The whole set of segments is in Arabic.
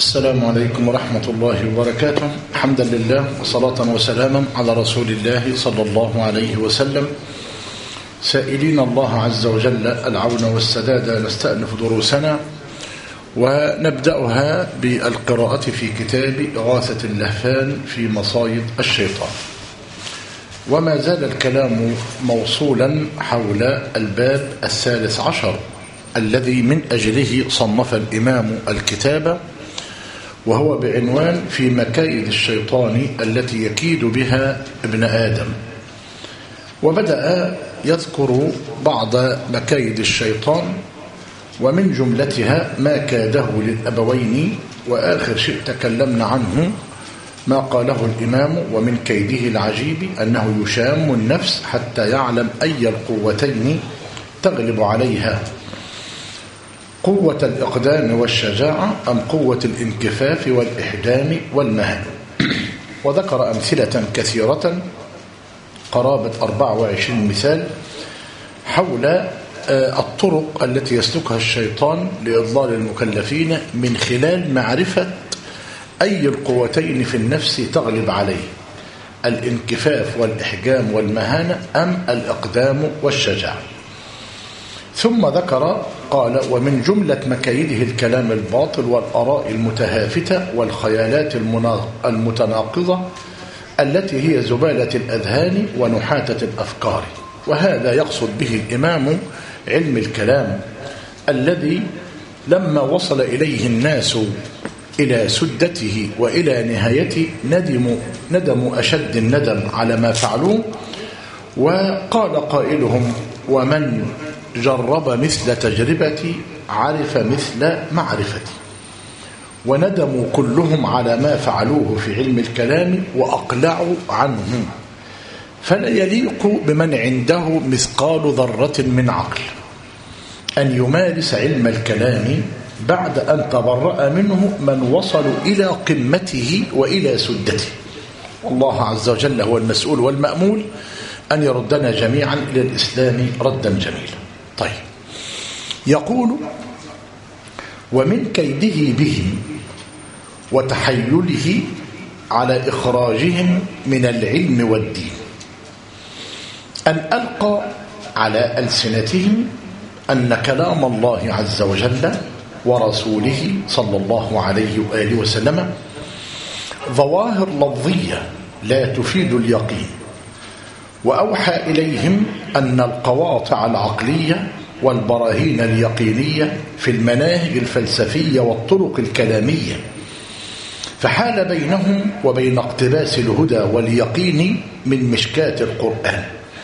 السلام عليكم ورحمة الله وبركاته. حمدا لله وصلاة وسلاما على رسول الله صلى الله عليه وسلم، سائلين الله عز وجل العون والسداد. نستأنف دروسنا ونبدأها بالقراءة في كتاب إغاثة اللهفان في مصايد الشيطان. وما زال الكلام موصولا حول الباب 13 الذي من أجله صنف الإمام الكتاب، وهو بعنوان في مكايد الشيطان التي يكيد بها ابن آدم. وبدأ يذكر بعض مكايد الشيطان، ومن جملتها ما كاده للأبوين، وآخر شيء تكلمنا عنه ما قاله الإمام ومن كيده العجيب أنه يشام النفس حتى يعلم أي القوتين تغلب عليها، قوة الإقدام والشجاعة أم قوة الانكفاف والإحدام والمهن. وذكر أمثلة كثيرة قرابة 24 مثال حول الطرق التي يسلكها الشيطان لإضلال المكلفين من خلال معرفة أي القوتين في النفس تغلب عليه، الانكفاف والإحجام والمهانة أم الإقدام والشجاعة. ثم ذكر قال: ومن جملة مكايده الكلام الباطل والآراء المتهافتة والخيالات المتناقضة التي هي زبالة الأذهان ونحاتة الأفكار. وهذا يقصد به الإمام علم الكلام الذي لما وصل إليه الناس إلى سدته وإلى نهايته ندموا أشد الندم على ما فعلوه. وقال قائلهم: ومن جرب مثل تجربتي عرف مثل معرفتي. وندموا كلهم على ما فعلوه في علم الكلام وأقلعوا عنه. فلا يليق بمن عنده مثقال ذرة من عقل أن يمارس علم الكلام بعد أن تبرأ منه من وصلوا إلى قمته وإلى سدته. والله عز وجل هو المسؤول والمأمول أن يردنا جميعا إلى الإسلام ردا جميلا. طيب، يقول: ومن كيده به وتحيله على إخراجهم من العلم والدين أن ألقى على ألسنتهم أن كلام الله عز وجل ورسوله صلى الله عليه وآله وسلم ظواهر لفظية لا تفيد اليقين، وأوحى إليهم أن القواطع العقلية والبراهين اليقينية في المناهج الفلسفية والطرق الكلامية، فحال بينهم وبين اقتباس الهدى واليقين من مشكاة القرآن،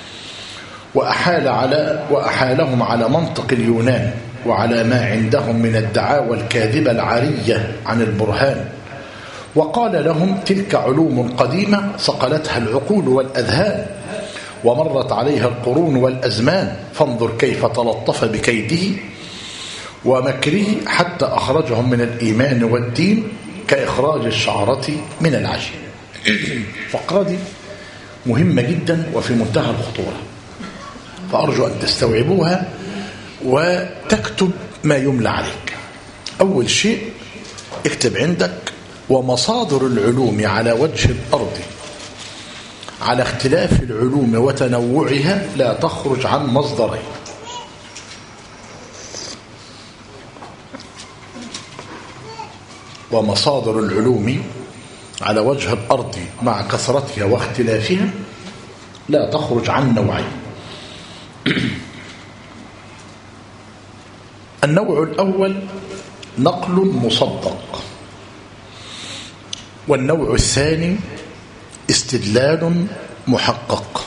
وأحالهم على منطق اليونان وعلى ما عندهم من الدعاوى الكاذبة العارية عن البرهان. وقال لهم: تلك علوم قديمة صقلتها العقول والأذهان، ومرت عليها القرون والأزمان، فانظر كيف تلطف بكيده ومكره حتى أخرجهم من الإيمان والدين كإخراج الشعرة من العجين. الفقرة دي مهمة جدا وفي منتهى الخطورة، فأرجو أن تستوعبوها وتكتب ما يملى عليك. أول شيء اكتب عندك: ومصادر العلوم على وجه الأرض على اختلاف العلوم وتنوعها لا تخرج عن مصدرين. ومصادر العلوم على وجه الأرض مع كثرتها واختلافها لا تخرج عن نوعين. النوع الأول نقل مصدق، والنوع الثاني استدلال محقق.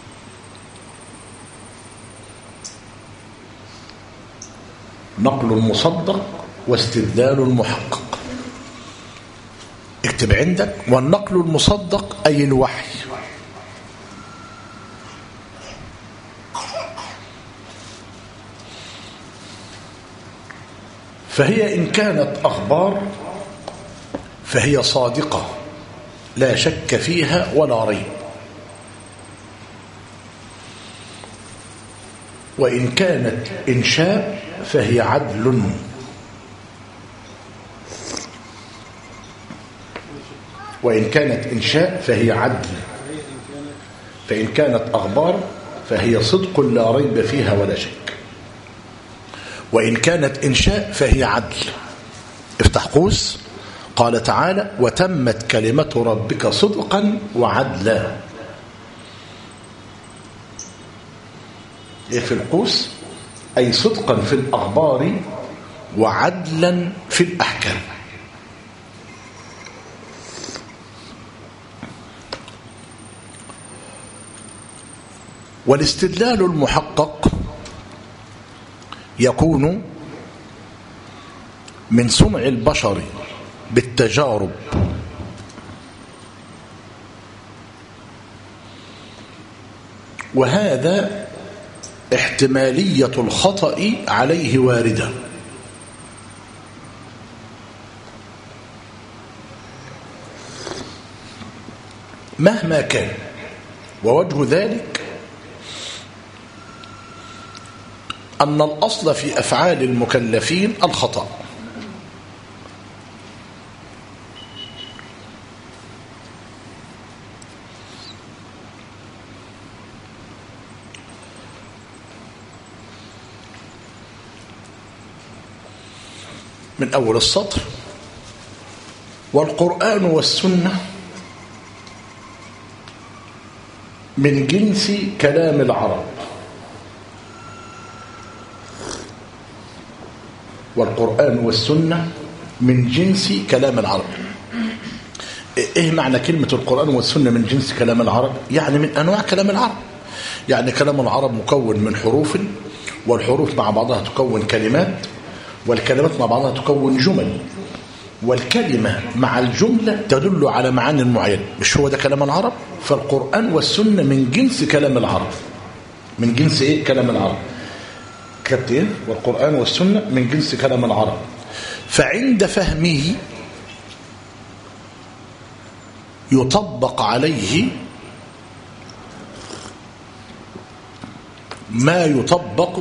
نقل مصدق واستدلال محقق. اكتب عندك: والنقل المصدق أي الوحي، فهي إن كانت أخبار فهي صادقة لا شك فيها ولا ريب، وإن كانت إنشاء فهي عدل وإن كانت إنشاء فهي عدل، فإن كانت أخبار فهي صدق لا ريب فيها ولا شك، وإن كانت إنشاء فهي عدل. افتح قوس، قال تعالى وتمت كلمة ربك صدقا وعدلا. في القوس أي صدقا في الأخبار وعدلا في الأحكام. والاستدلال المحقق يكون من صنع البشر بالتجارب وهذا احتمالية الخطأ عليه واردة، مهما كان. ووجه ذلك أن الأصل في أفعال المكلفين الخطأ، من أول السطر والقرآن والسنة من جنس كلام العرب. والقرآن والسنة من جنس كلام العرب. ايه معنى كلمة القرآن والسنة من جنس كلام العرب؟ يعني من أنواع كلام العرب. يعني كلام العرب مكون من حروف، والحروف مع بعضها تكون كلمات، والكلمات مع بعضها تكون جمل، والكلمة مع الجملة تدل على معاني معينة. مش هو ده كلام العرب؟ فالقرآن والسنة من جنس كلام العرب. من جنس ايه؟ كلام العرب. كتير والقرآن والسنة من جنس كلام العرب. فعند فهمه يطبق عليه ما يطبق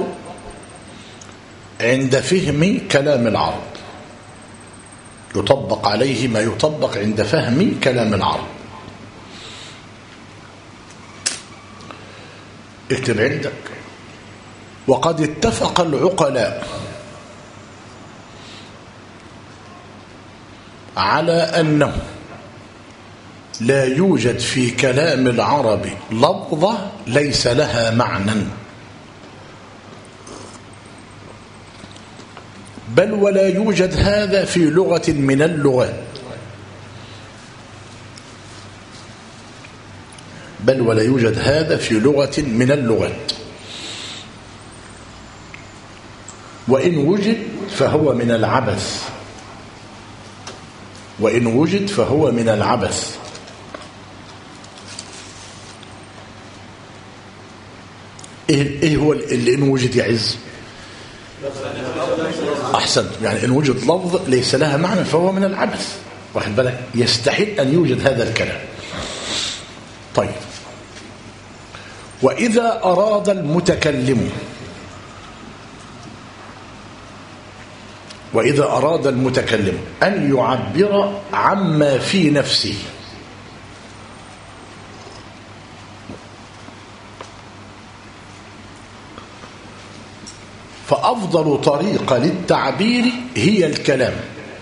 عند فهم كلام العرب. يطبق عليه ما يطبق عند فهم كلام العرب. اكتب عندك. وقد اتفق العقلاء على أنه لا يوجد في كلام العرب لفظة ليس لها معنى، بل ولا يوجد هذا في لغة من اللغات، بل ولا يوجد هذا في لغة من اللغات، وإن وجد فهو من العبث، وإن وجد فهو من العبث. إيه هو اللي إن وجد يعز؟ أحسن، يعني إن وجد لفظ ليس لها معنى فهو من العبث. واخد بالك؟ يستحيل أن يوجد هذا الكلام. طيب، وإذا أراد المتكلم أن يعبر عما في نفسه فأفضل طريقة للتعبير هي الكلام،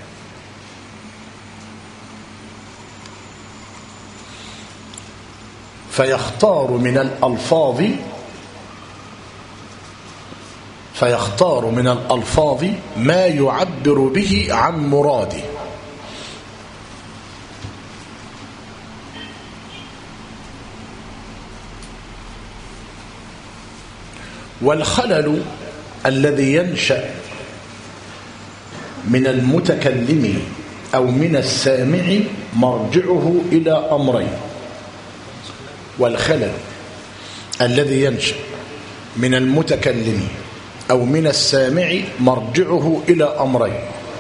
فيختار من الألفاظ ما يعبر به عن مراده، والخلل الذي ينشأ من المتكلم أو من السامع مرجعه إلى أمرين. والخلل الذي ينشأ من المتكلم أو من السامع مرجعه إلى أمرين: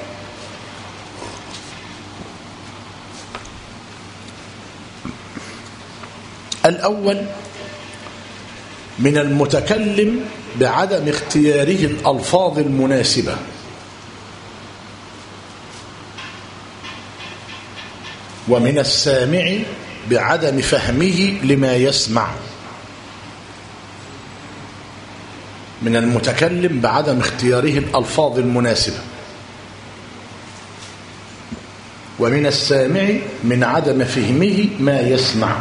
الأول من المتكلم بعدم اختياره الألفاظ المناسبة، ومن السامع بعدم فهمه لما يسمع، من المتكلم بعدم اختياره الألفاظ المناسبة، ومن السامع من عدم فهمه ما يسمع.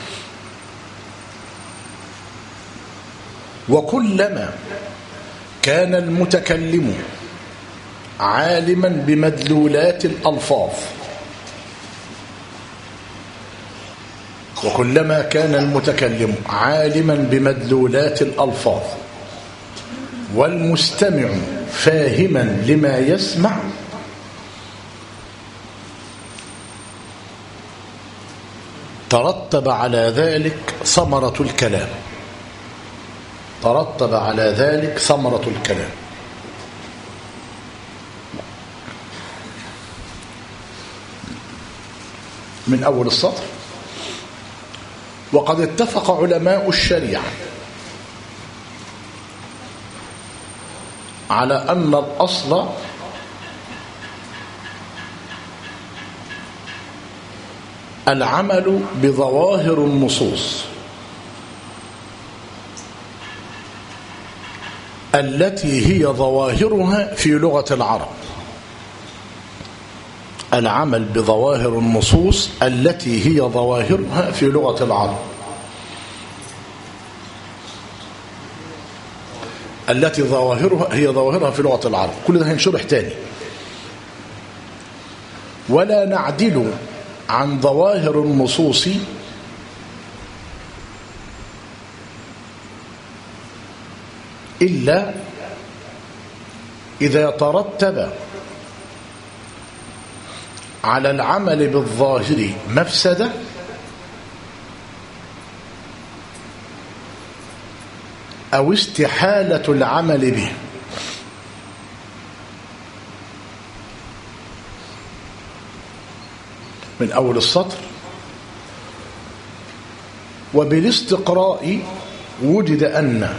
وكلما كان المتكلم عالما بمدلولات الألفاظ، وكلما كان المتكلم عالما بمدلولات الألفاظ والمستمع فاهما لما يسمع، ترتب على ذلك ثمرة الكلام. ترتب على ذلك ثمرة الكلام. من أول السطر: وقد اتفق علماء الشريعة على أن الأصل العمل بظواهر النصوص التي هي ظواهرها في لغة العرب. العمل بظواهر النصوص التي هي ظواهرها في لغة العرب، التي هي ظواهرها في لغة العرب. كل ده هنشرح تاني. ولا نعدل عن ظواهر النصوص إلا إذا ترتب على العمل بالظاهر مفسدة أو استحالة العمل به. من أول السطر: وبالاستقراء وجد أن.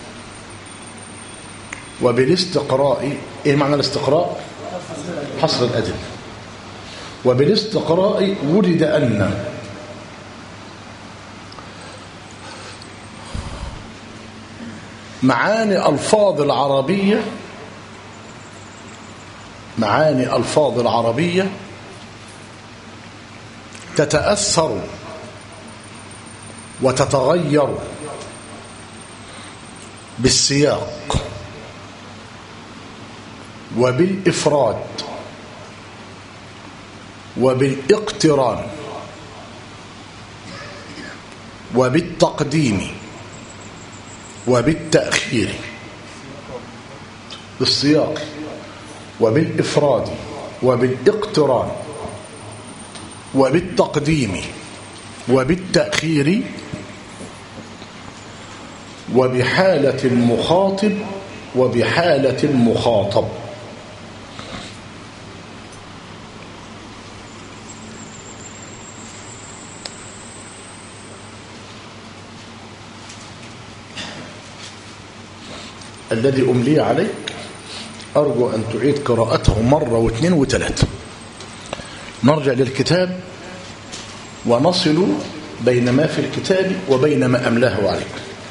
وبالاستقراء، إيه معنى الاستقراء؟ حصر الأدلة. وبالاستقراء وجد أن معاني ألفاظ العربية تتأثر وتتغير بالسياق وبالإفراد وبالاقتران وبالتقديم وبالتأخير. بالسياق وبالإفراد وبالاقتران وبالتقديم وبالتأخير وبحالة المخاطب وبحالة المخاطب. الذي أملي عليك أرجو أن تعيد قراءته مرة واثنين وثلاثة. نرجع للكتاب ونصل بين ما في الكتاب وبين ما أملاه عليك.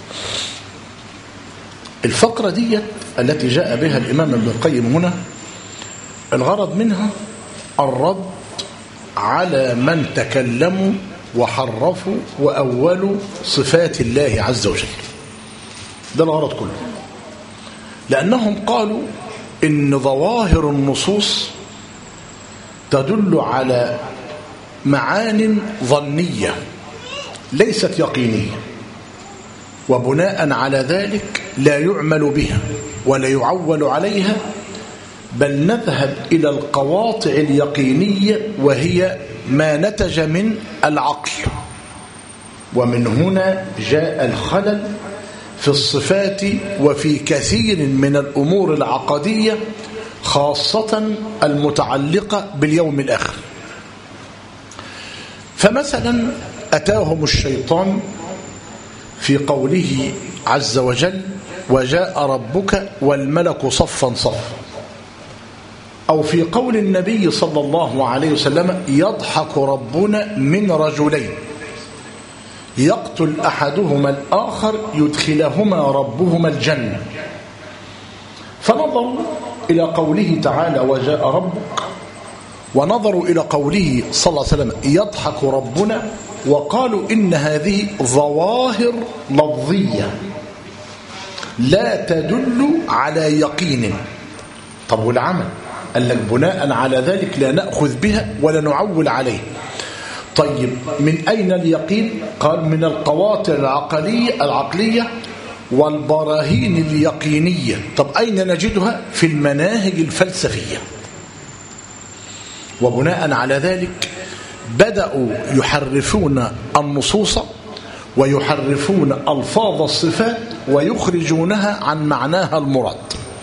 الفقرة دي التي جاء بها الإمام ابن القيم هنا الغرض منها الرد على من تكلموا وحرفوا وأولوا صفات الله عز وجل. ده الغرض كله، لأنهم قالوا إن ظواهر النصوص تدل على معان ظنية ليست يقينية، وبناء على ذلك لا يعمل بها ولا يعول عليها، بل نذهب إلى القواطع اليقينية وهي ما نتج من العقل. ومن هنا جاء الخلل في الصفات وفي كثير من الأمور العقدية، خاصة المتعلقة باليوم الآخر. فمثلا أتاهم الشيطان في قوله عز وجل: وجاء ربك والملك صفا صفا. أو في قول النبي صلى الله عليه وسلم يضحك ربنا من رجلين يقتل أحدهما الآخر يدخلهما ربهما الجنة. فنظروا إلى قوله تعالى وجاء ربك، ونظروا إلى قوله صلى الله عليه وسلم يضحك ربنا، وقالوا إن هذه ظواهر لفظية لا تدل على يقين. طب والعمل؟ قال لك بناء على ذلك لا نأخذ بها ولا نعول عليه. طيب من أين اليقين؟ قال من القواطع العقلية والبراهين اليقينية. طب أين نجدها؟ في المناهج الفلسفية. وبناء على ذلك بدأوا يحرفون النصوص ويحرفون ألفاظ الصفات ويخرجونها عن معناها المراد.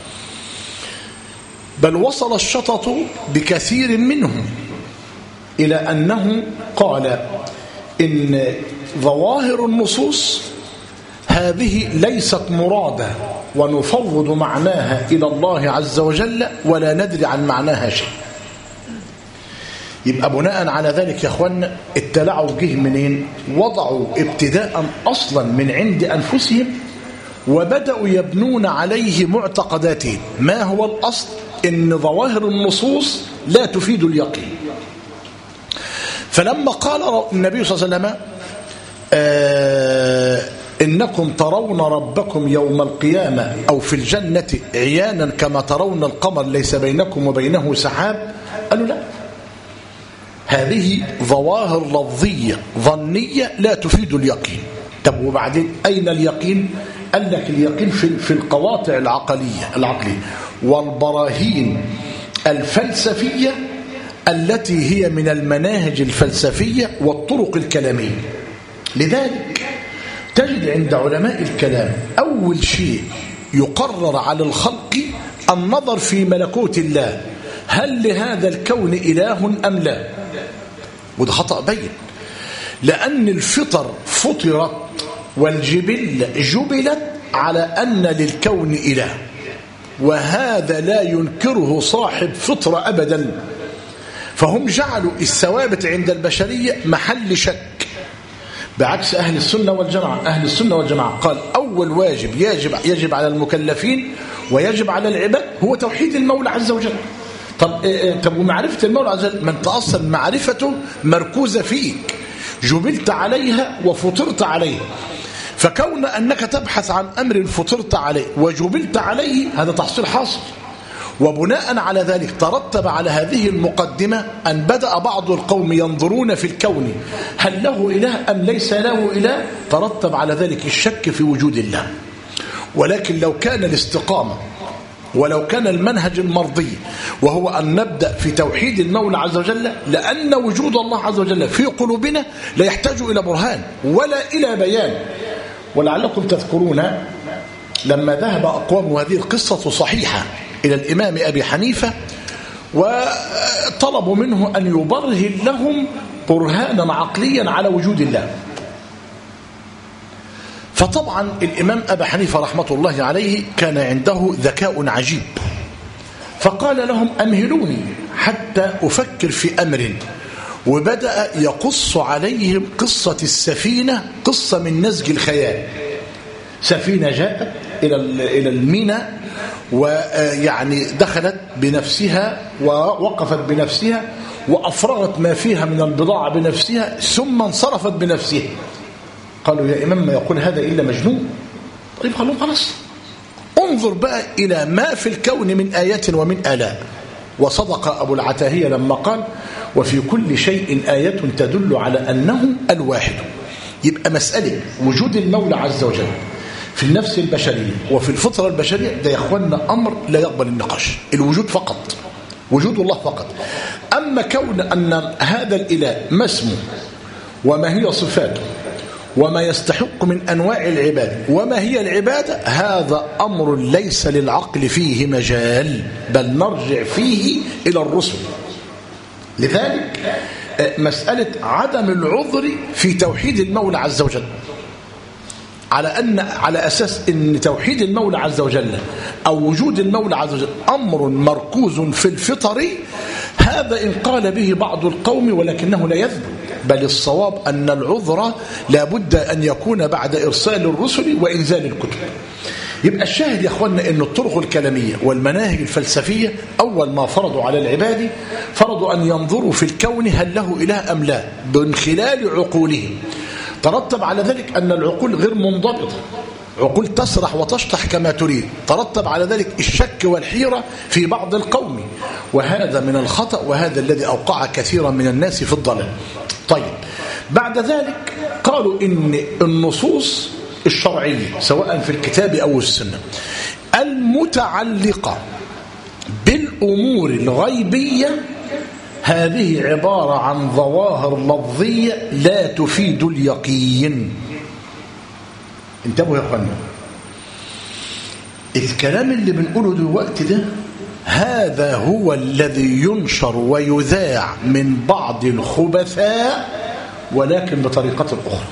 بل وصل الشطط بكثير منهم إلى أنه قال إن ظواهر النصوص هذه ليست مرادة ونفوض معناها إلى الله عز وجل ولا ندري عن معناها شيء. يبقى بناء على ذلك يا أخوانا التلاعب جه منين؟ وضعوا ابتداء أصلا من عند أنفسهم وبدأوا يبنون عليه معتقداتهم. ما هو الأصل؟ إن ظواهر النصوص لا تفيد اليقين. فلما قال النبي صلى الله عليه وسلم إنكم ترون ربكم يوم القيامة أو في الجنة عيانا كما ترون القمر ليس بينكم وبينه سحاب، قالوا لا، هذه ظواهر لفظية ظنية لا تفيد اليقين. طب وبعدين أين اليقين؟ قال لك اليقين في القواطع العقلية والبراهين الفلسفية التي هي من المناهج الفلسفية والطرق الكلامية. لذلك تجد عند علماء الكلام أول شيء يقرر على الخلق النظر في ملكوت الله، هل لهذا الكون إله أم لا؟ وده خطأ بين، لأن الفطر فطرت والجبل جبلت على أن للكون إله، وهذا لا ينكره صاحب فطرة أبدا. فهم جعلوا الثوابت عند البشرية محل شك، بعكس أهل السنة والجماعة. أهل السنة والجماعة قال أول واجب يجب على المكلفين ويجب على العباد هو توحيد المولى عز وجل. طب ومعرفة المولى عز وجل، من تأصل معرفته مركوزة فيك، جبلت عليها وفطرت عليها. فكون أنك تبحث عن أمر فطرت عليه وجبلت عليه هذا تحصيل حاصل. وبناء على ذلك ترتب على هذه المقدمة أن بدأ بعض القوم ينظرون في الكون هل له إله أم ليس له إله، ترتب على ذلك الشك في وجود الله. ولكن لو كان الاستقامة ولو كان المنهج المرضي وهو أن نبدأ في توحيد المولى عز وجل، لأن وجود الله عز وجل في قلوبنا لا يحتاج إلى برهان ولا إلى بيان. ولعلكم تذكرون لما ذهب أقوام، وهذه القصة صحيحة، إلى الإمام أبي حنيفة وطلبوا منه أن يبرهن لهم برهانا عقليا على وجود الله. فطبعا الإمام أبي حنيفة رحمة الله عليه كان عنده ذكاء عجيب، فقال لهم أمهلوني حتى أفكر في أمر. وبدأ يقص عليهم قصة السفينة، قصة من نسج الخيال. سفينة جاءت إلى الميناء ويعني دخلت بنفسها ووقفت بنفسها وأفرغت ما فيها من البضاعة بنفسها ثم انصرفت بنفسها. قالوا يا إمام ما يقول هذا إلا مجنون. طيب قالوا خلاص انظر بقى إلى ما في الكون من آيات ومن آلاء. وصدق أبو العتاهية لما قال وفي كل شيء آية تدل على أنه الواحد. يبقى مسألة وجود المولى عز وجل في النفس البشرية وفي الفطرة البشرية ده يا أخوانا أمر لا يقبل النقاش، الوجود فقط، وجود الله فقط. أما كون أن هذا الإله ما اسمه وما هي صفاته وما يستحق من أنواع العبادة وما هي العبادة، هذا أمر ليس للعقل فيه مجال، بل نرجع فيه إلى الرسل. لذلك مسألة عدم العذر في توحيد المولى عز وجل، على أساس أن توحيد المولى عز وجل أو وجود المولى عز وجل أمر مركوز في الفطر، هذا إن قال به بعض القوم ولكنه لا يثبت، بل الصواب أن العذر لا بد أن يكون بعد إرسال الرسل وإنزال الكتب. يبقى الشاهد يا أخوانا أن الطرق الكلامية والمناهج الفلسفية أول ما فرضوا على العباد فرضوا أن ينظروا في الكون هل له إله أم لا من خلال عقولهم. ترتب على ذلك أن العقول غير منضبطة، عقول تسرح وتشطح كما تريد، ترتب على ذلك الشك والحيرة في بعض القوم، وهذا من الخطأ، وهذا الذي أوقع كثيرا من الناس في الضلال. طيب بعد ذلك قالوا إن النصوص الشرعية سواء في الكتاب أو السنة المتعلقة بالأمور الغيبية هذه عبارة عن ظواهر لفظية لا تفيد اليقين. انتبهوا يا اخوانا، الكلام اللي بنقوله دلوقتي ده هذا هو الذي ينشر ويذاع من بعض الخبثاء ولكن بطريقة أخرى.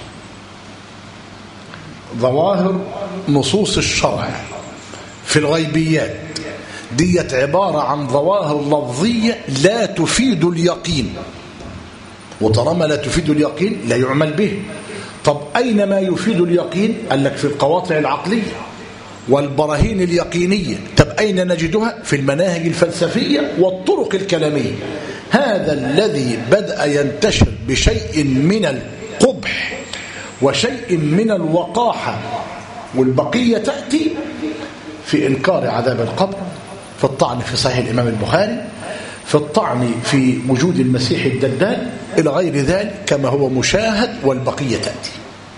ظواهر نصوص الشرع في الغيبيات ديت عبارة عن ظواهر لفظية لا تفيد اليقين، وطالما لا تفيد اليقين لا يعمل به. طب أين ما يفيد اليقين؟ قال لك في القواطع العقلية والبراهين اليقينية. طب أين نجدها؟ في المناهج الفلسفية والطرق الكلامية. هذا الذي بدأ ينتشر بشيء من القبح وشيء من الوقاحة، والبقية تأتي في إنكار عذاب القبر، في الطعن في صحيح الإمام البخاري، في الطعن في وجود المسيح الدجال إلى غير ذلك كما هو مشاهد، والبقية تأتي.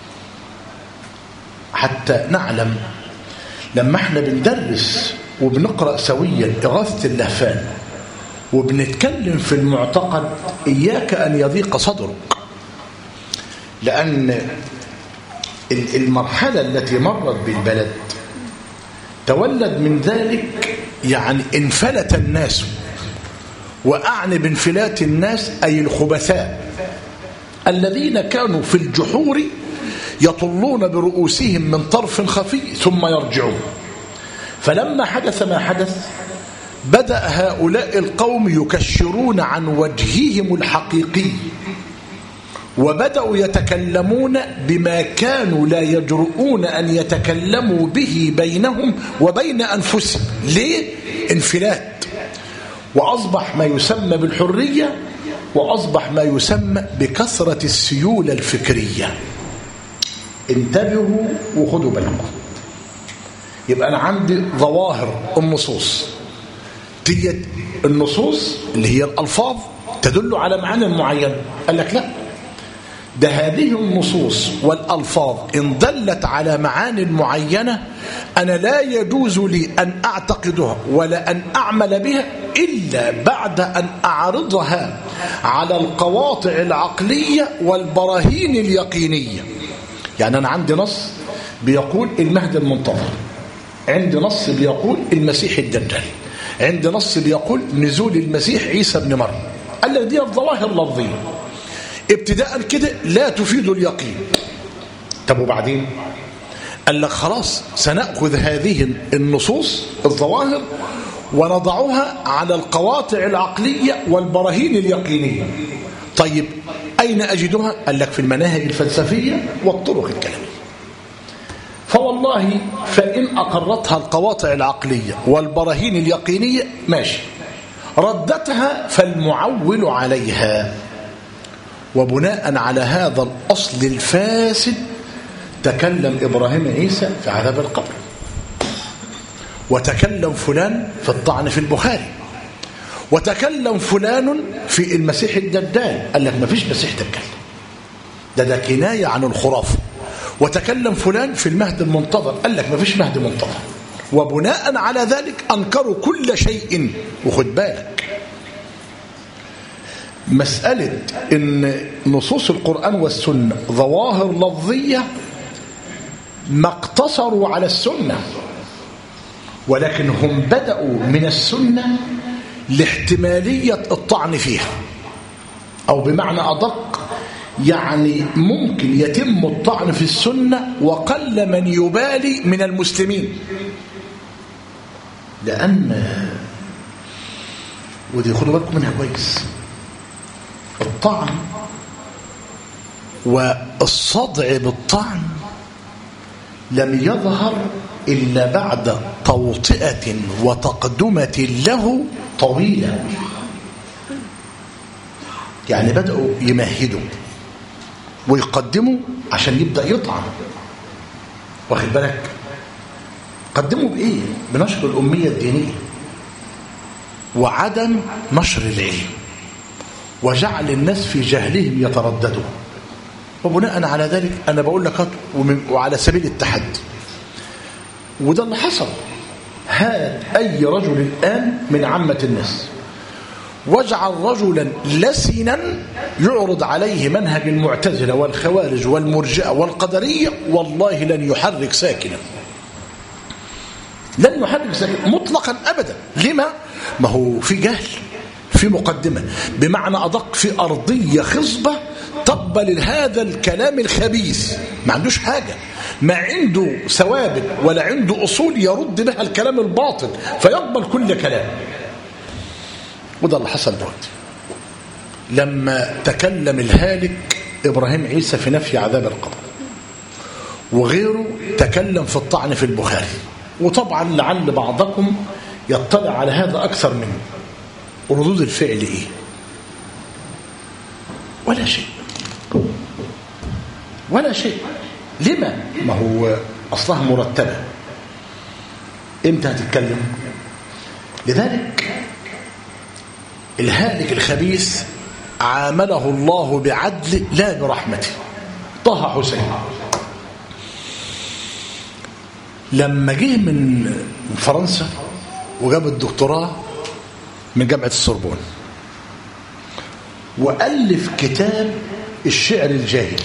حتى نعلم لما احنا بندرس وبنقرأ سويا إغاثة اللهفان وبنتكلم في المعتقد إياك أن يضيق صدرك، لأن المرحلة التي مرت بالبلد تولد من ذلك يعني انفلت الناس، وأعني بانفلات الناس أي الخبثاء الذين كانوا في الجحور يطلون برؤوسهم من طرف خفي ثم يرجعون. فلما حدث ما حدث بدأ هؤلاء القوم يكشرون عن وجههم الحقيقي، وبدأوا يتكلمون بما كانوا لا يجرؤون أن يتكلموا به بينهم وبين أنفسهم. ليه؟ انفلات، وأصبح ما يسمى بالحرية، وأصبح ما يسمى بكثرة السيولة الفكرية. انتبهوا وخدوا بالكم. يبقى أنا عندي ظواهر النصوص، تيجي النصوص اللي هي الألفاظ تدل على معاني معينة. قال لك لا، ده هذه النصوص والألفاظ إن دلت على معاني معينة أنا لا يجوز لي أن أعتقدها ولا أن أعمل بها إلا بعد أن أعرضها على القواطع العقلية والبراهين اليقينية. يعني أنا عندي نص بيقول المهدي المنتظر، عندي نص بيقول المسيح الدجال، عندي نص بيقول نزول المسيح عيسى بن مريم. قال لك دي الظواهر لفظية ابتداء كده لا تفيد اليقين. طب وبعدين؟ قال لك خلاص سنأخذ هذه النصوص الظواهر ونضعها على القواطع العقلية والبراهين اليقينية. طيب أين أجدها؟ قال لك في المناهج الفلسفية والطرق الكلامية. فوالله فإن أقرتها القواطع العقلية والبراهين اليقينية ماشي، ردتها فالمعول عليها. وبناء على هذا الأصل الفاسد تكلم إبراهيم عيسى في عذاب القبر، وتكلم فلان في الطعن في البخاري، وتكلم فلان في المسيح الدجال. قال لك ما فيش مسيح دجال، ده كناية عن الخرافة. وتكلم فلان في المهدي المنتظر، قال لك ما فيش مهدي منتظر. وبناء على ذلك أنكروا كل شيء. وخد بالك مسألة إن نصوص القرآن والسنة ظواهر لفظية ما اقتصروا على السنة، ولكن هم بدأوا من السنة لاحتمالية الطعن فيها، أو بمعنى أدق يعني ممكن يتم الطعن في السنة وقل من يبالي من المسلمين، لأن ودي خدوا بالكم منها كويس، الطعن والصدع بالطعن لم يظهر إلا بعد توطئة وتقدمة له طويلة. يعني بدأوا يمهدوا ويقدموا عشان يبدأ يطعن، واخد بالك؟ قدموا بإيه؟ بنشر الأمية الدينية وعدم نشر العلم وجعل الناس في جهلهم يترددوا. وبناء على ذلك أنا بقول لك وعلى سبيل التحدي، وده اللي حصل. هات أي رجل الآن من عامة الناس واجعل رجلا لسنا يعرض عليه منهج المعتزلة والخوارج والمرجئة والقدرية، والله لن يحرك ساكنا، لن يحرك ساكنا مطلقا أبدا. لما؟ ما هو في جهل، في مقدمة، بمعنى أدق في أرضية خصبة تقبل هذا الكلام الخبيث، ما عندوش حاجة، ما عنده ثوابت ولا عنده أصول يرد بها الكلام الباطل، فيقبل كل كلام. وده اللي حصل دلوقتي لما تكلم الهالك إبراهيم عيسى في نفي عذاب القبر، وغيره تكلم في الطعن في البخاري. وطبعا لعل بعضكم يطلع على هذا أكثر منه. ردود الفعل إيه؟ ولا شيء، ولا شيء. لما؟ ما هو أصلها مرتبة، إمتى هتتكلم؟ لذلك الهالك الخبيث عامله الله بعدل لا برحمته. طه حسين لما جه من فرنسا وجاب الدكتوراه من جامعة السوربون وألف كتاب الشعر الجاهلي.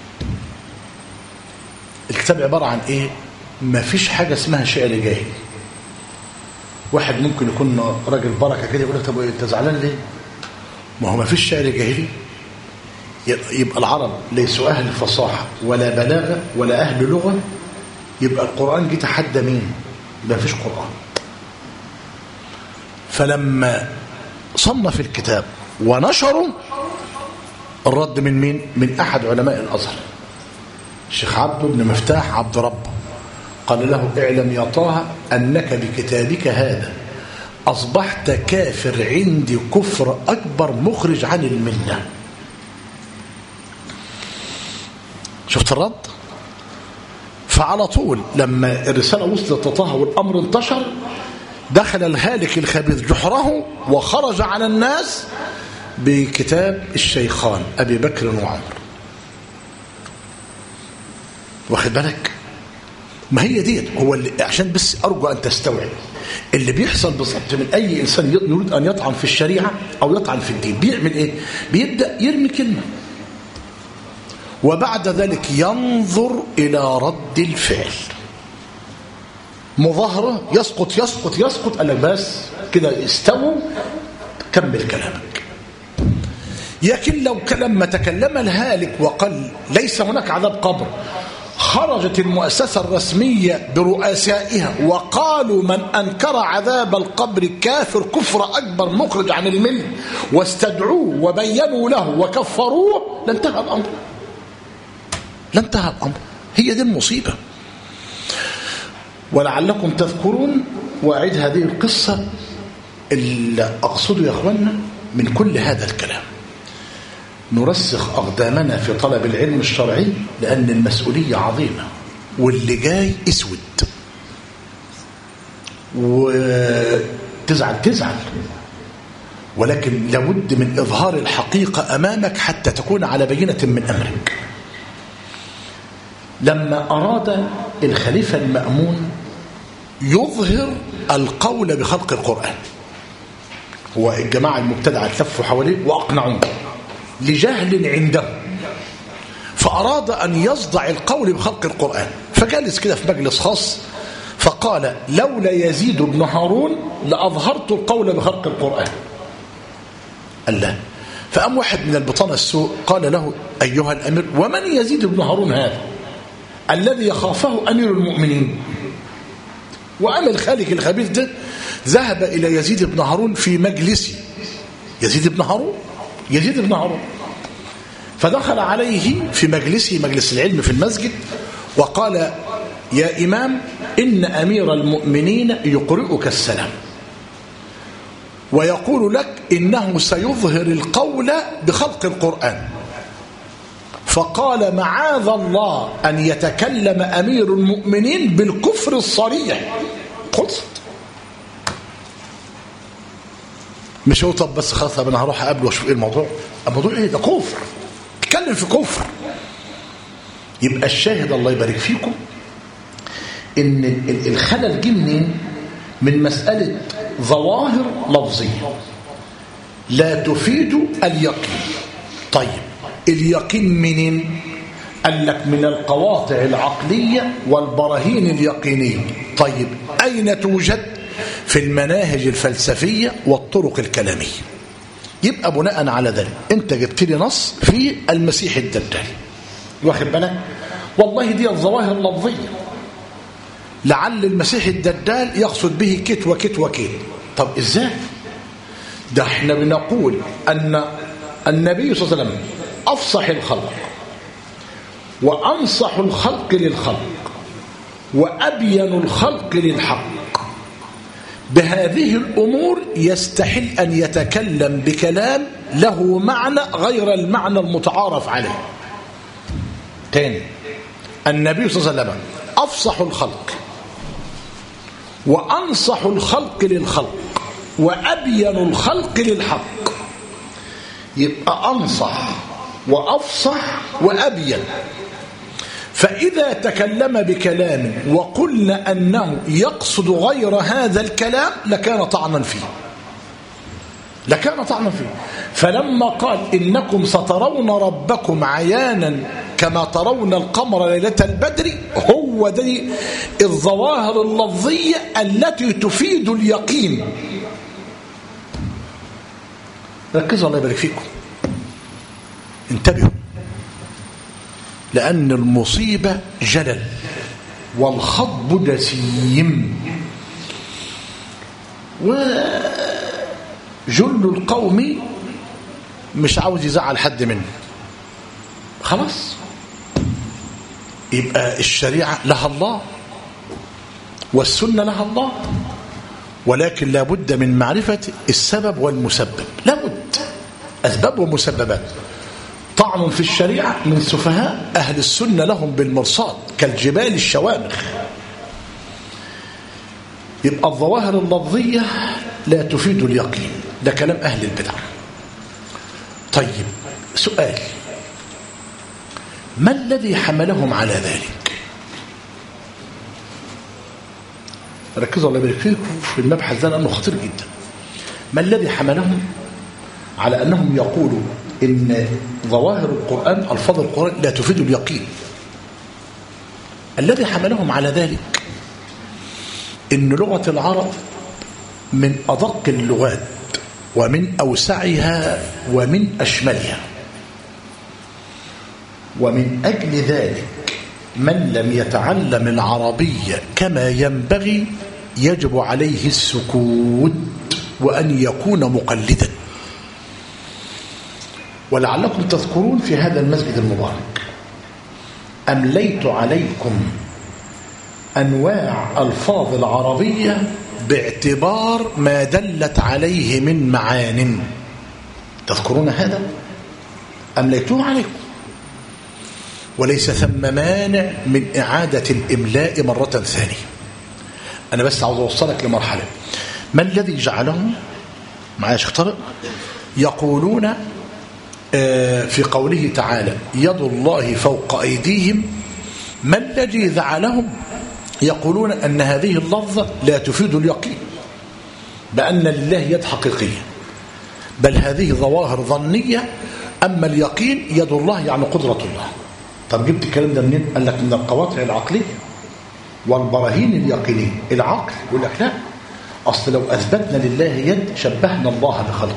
الكتاب عبارة عن إيه؟ ما فيش حاجة اسمها شعر جاهلي. واحد ممكن يكون راجل بركة كده يقول لك طب أنت زعلان ليه؟ ما هو ما فيش شعر جاهلي، يبقى العرب ليسوا أهل فصاحة ولا بلاغة ولا أهل لغة، يبقى القرآن جه تحدى مين؟ ما فيش قرآن. فلما صنف الكتاب ونشره الرد من مين؟ من أحد علماء الأزهر الشيخ عبد بن مفتاح عبد ربه، قال له اعلم يا طه أنك بكتابك هذا أصبحت كافر عندي كفر أكبر مخرج عن الملة. شفت الرد؟ فعلى طول لما الرسالة وصلت لطه والأمر انتشر، دخل الهالك الخبيث جحره وخرج على الناس بكتاب الشيخان أبي بكر وعمر. واخد بالك؟ ما هي ديت هو اللي عشان بس أرجو أن تستوعب اللي بيحصل بالضبط من أي إنسان يريد أن يطعن في الشريعة أو يطعن في الدين. بيعمل إيه؟ بيبدأ يرمي كلمة وبعد ذلك ينظر إلى رد الفعل. مظاهرة يسقط يسقط يسقط، قال لك بس كده استووا، كمل كلامك. لكن لو لما تكلم الهالك وقال ليس هناك عذاب قبر، خرجت المؤسسة الرسمية برؤسائها وقالوا من أنكر عذاب القبر كافر كفر أكبر مخرج عن الملة، واستدعوه وبينوا له وكفروه، لانتهى الأمر، لانتهى الأمر. هي دي المصيبة. ولعلكم تذكرون، وأعيد هذه القصة اللي أقصده يا أخوانا من كل هذا الكلام، نرسخ أقدامنا في طلب العلم الشرعي، لأن المسؤولية عظيمة واللي جاي اسود، وتزعل تزعل، ولكن لابد من إظهار الحقيقة أمامك حتى تكون على بينة من أمرك. لما أراد الخليفة المأمون يظهر القول بخلق القرآن، هو الجماعة المبتدعة اتلفوا حواليه وأقنعوه لجهل عنده، فأراد أن يصدع القول بخلق القرآن، فجلس كده في مجلس خاص فقال لولا يزيد بن هارون لأظهرت القول بخلق القرآن. قال لا، فقام واحد من البطانة السوء قال له: أيها الأمير، ومن يزيد بن هارون هذا الذي يخافه أمير المؤمنين؟ وقام الخالق الخبيث ده ذهب إلى يزيد بن هارون في مجلسه. يزيد بن هارون فدخل عليه في مجلسه، مجلس العلم في المسجد، وقال: يا إمام، إن أمير المؤمنين يقرئك السلام ويقول لك إنه سيظهر القول بخلق القرآن. فقال: معاذ الله أن يتكلم أمير المؤمنين بالكفر الصريح. خلصت. مش هو طب بس خلاص انا هروح اقابله واشوف ايه الموضوع. الموضوع ايه؟ ده كفر، تتكلم في كفر. يبقى الشاهد الله يبارك فيكم ان الخلل جه منين؟ من مسألة ظواهر لفظية لا تفيد اليقين. طيب اليقين منين؟ قال لك من القواطع العقلية والبراهين اليقينية. طيب أين توجد؟ في المناهج الفلسفية والطرق الكلامية. يبقى بناء على ذلك انت جبت لي نص في المسيح الدجال، واخد بالك؟ والله دي الظواهر اللفظية، لعل المسيح الدجال يقصد به كت وكت وكت. طب ازاي؟ ده احنا بنقول ان النبي صلى الله عليه وسلم افصح الخلق وانصح الخلق للخلق وابين الخلق للحق. بهذه الأمور يستحل أن يتكلم بكلام له معنى غير المعنى المتعارف عليه. تاني، النبي صلى الله عليه وسلم أفصح الخلق وأنصح الخلق للخلق وأبين الخلق للحق. يبقى أنصح وأفصح وأبين. فإذا تكلم بكلام وقلنا أنه يقصد غير هذا الكلام لكان طعنا فيه. فلما قال: إنكم سترون ربكم عيانا كما ترون القمر ليلة البدر، هو دي الظواهر اللفظية التي تفيد اليقين. ركزوا الله يبارك فيكم، انتبهوا، لأن المصيبة جلل والخضب دسيم، وجل القوم مش عاوز يزعل حد منه. خلاص، يبقى الشريعة لها الله والسنة لها الله، ولكن لابد من معرفة السبب والمسبب. لابد أسباب ومسببات. طعن في الشريعة من سفهاء أهل السنة لهم بالمرصاد كالجبال الشوامخ. يبقى الظواهر اللفظية لا تفيد اليقين، ده كلام أهل البدع. طيب سؤال: ما الذي حملهم على ذلك؟ ركزوا الله يبارك فيكم في المبحث ده لأنه خطير جدا. ما الذي حملهم على أنهم يقولوا إن ظواهر القرآن، ألفاظ القرآن لا تفيد اليقين؟ الذي حملهم على ذلك إن لغة العرب من أدق اللغات ومن أوسعها ومن أشملها، ومن أجل ذلك من لم يتعلم العربية كما ينبغي يجب عليه السكوت وأن يكون مقلدا. ولعلكم تذكرون في هذا المسجد المبارك أمليت عليكم أنواع ألفاظ العربية باعتبار ما دلت عليه من معان. تذكرون هذا؟ أمليته عليكم، وليس ثم مانع من إعادة الإملاء مرة ثانية. أنا بس عاوز أوصلك لمرحلة. ما الذي جعلهم معايا شيخ طارق يقولون في قوله تعالى يد الله فوق أيديهم؟ ما الذي جعلهم يقولون أن هذه اللفظة لا تفيد اليقين بأن لله يد حقيقية، بل هذه ظواهر ظنية، أما اليقين يد الله يعني قدرة الله. طب جبت الكلام ده منين؟ قال لك من القواطع العقلية والبراهين اليقينية. العقل يقول لك لا، أصل لو أثبتنا لله يد شبهنا الله بخلقه،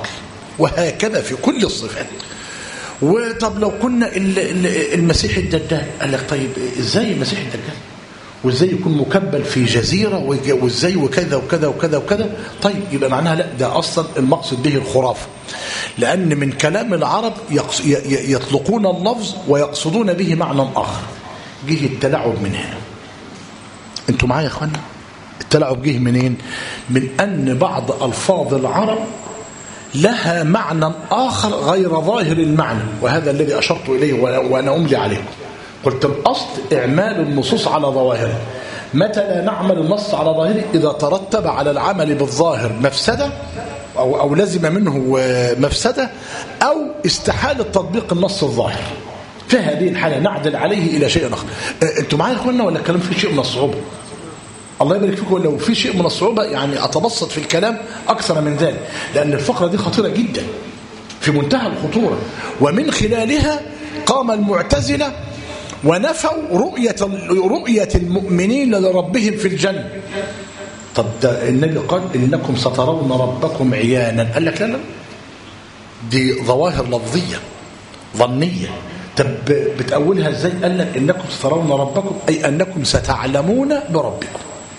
وهكذا في كل الصفات. وطب لو كنا المسيح الدجال، قال لك طيب ازاي المسيح الدجال وازاي يكون مكبل في جزيرة وازاي وكذا وكذا وكذا وكذا؟ طيب يبقى معناها لا، ده اصلا المقصد به الخرافة، لان من كلام العرب يطلقون اللفظ ويقصدون به معنى اخر. جه التلاعب من هنا. انتوا معايا يا اخوانا؟ التلاعب جه منين؟ من ان بعض الفاظ العرب لها معنى آخر غير ظاهر المعنى، وهذا الذي أشرت إليه وأنا أملي عليكم. قلت الأصل إعمال النصوص على ظواهره. متى لا نعمل النص على ظاهره؟ إذا ترتب على العمل بالظاهر مفسدة أو لزم منه مفسدة أو استحالة تطبيق النص الظاهر. في هذه الحالة نعدل عليه إلى شيء آخر. أنتم معايا يا أخوانا ولا الكلام فيه شيء من الصعوبة؟ الله يبارك فيكم. لو في شيء من الصعوبة يعني أتبسط في الكلام أكثر من ذلك، لأن الفقرة دي خطيرة جدا في منتهى الخطورة، ومن خلالها قام المعتزلة ونفوا رؤية المؤمنين لربهم في الجنة. طب ده النبي قال إنكم سترون ربكم عيانا، قال لك لا لا، دي ظواهر لفظية ظنية. طب بتأولها ازاي؟ قال لك إنكم سترون ربكم أي أنكم ستعلمون بربكم.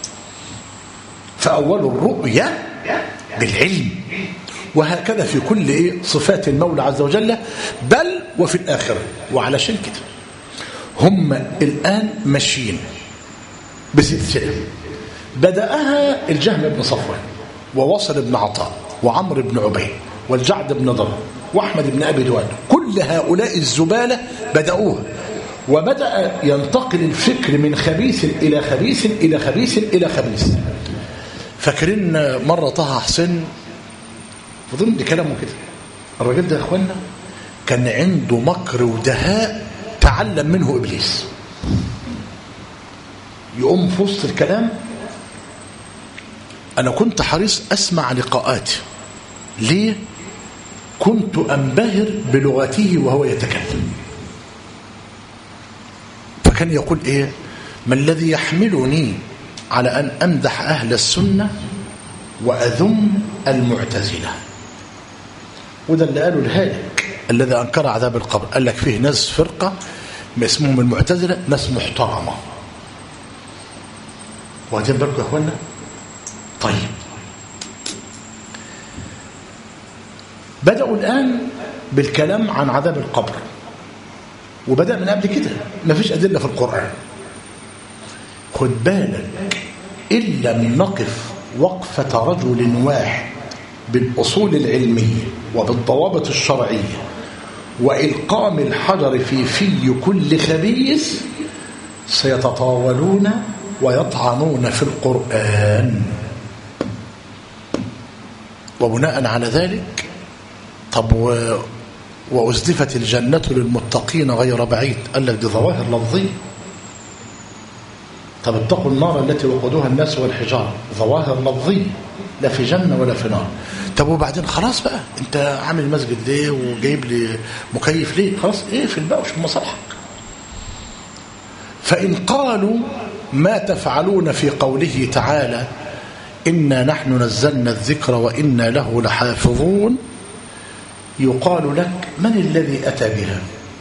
فأول الرؤية بالعلم، وهكذا في كل صفات المولى عز وجل، بل وفي الآخرة. وعلشان كده هم الآن ماشيين بسلسلة بدأها الجهم بن صفوان ووصل بن عطاء وعمر بن عبيد والجعد بن ضرب وأحمد بن أبي دواد. كل هؤلاء الزبالة بدأوها، وبدأ ينتقل الفكر من خبيث إلى خبيث إلى خبيث إلى خبيث. فاكرين مرة طه حسين وضمن كلامه كده، الراجل ده يا اخوانا كان عنده مكر ودهاء تعلم منه إبليس. يقوم في وسط الكلام، أنا كنت حريص أسمع لقاءاتي. ليه؟ كنت أنبهر بلغته وهو يتكلم. فكان يقول إيه؟ ما الذي يحملني على أن أمدح أهل السنة وأذم المعتزلة؟ وده اللي قاله الهالك الذي أنكر عذاب القبر. قال لك فيه ناس فرقة اسمهم المعتزلة، ناس محترمة. واخدين بالكم يا أخوانا؟ طيب بدأوا الآن بالكلام عن عذاب القبر، وبدأ من قبل كده، ما فيش أدلة في القرآن. خد بالك، إن لم نقف وقفة رجل واحد بالأصول العلمية وبالضوابط الشرعية وإلقام الحجر في كل خبيث، سيتطاولون ويطعنون في القرآن. وبناء على ذلك، طب وأزلفت الجنة للمتقين غير بعيد، قال لك دي ظواهر لفظية. طب اتقوا النار التي وقودها الناس والحجارة، ظواهر لفظية، لا في جنة ولا في نار. طب وبعدين خلاص بقى، انت عامل مسجد ليه وجايب لي مكيف ليه؟ خلاص ايه في الباقي وش مصالحك؟ فإن قالوا ما تفعلون في قوله تعالى إنا نحن نزلنا الذكر وإنا له لحافظون، يقال لك من الذي أتى بها؟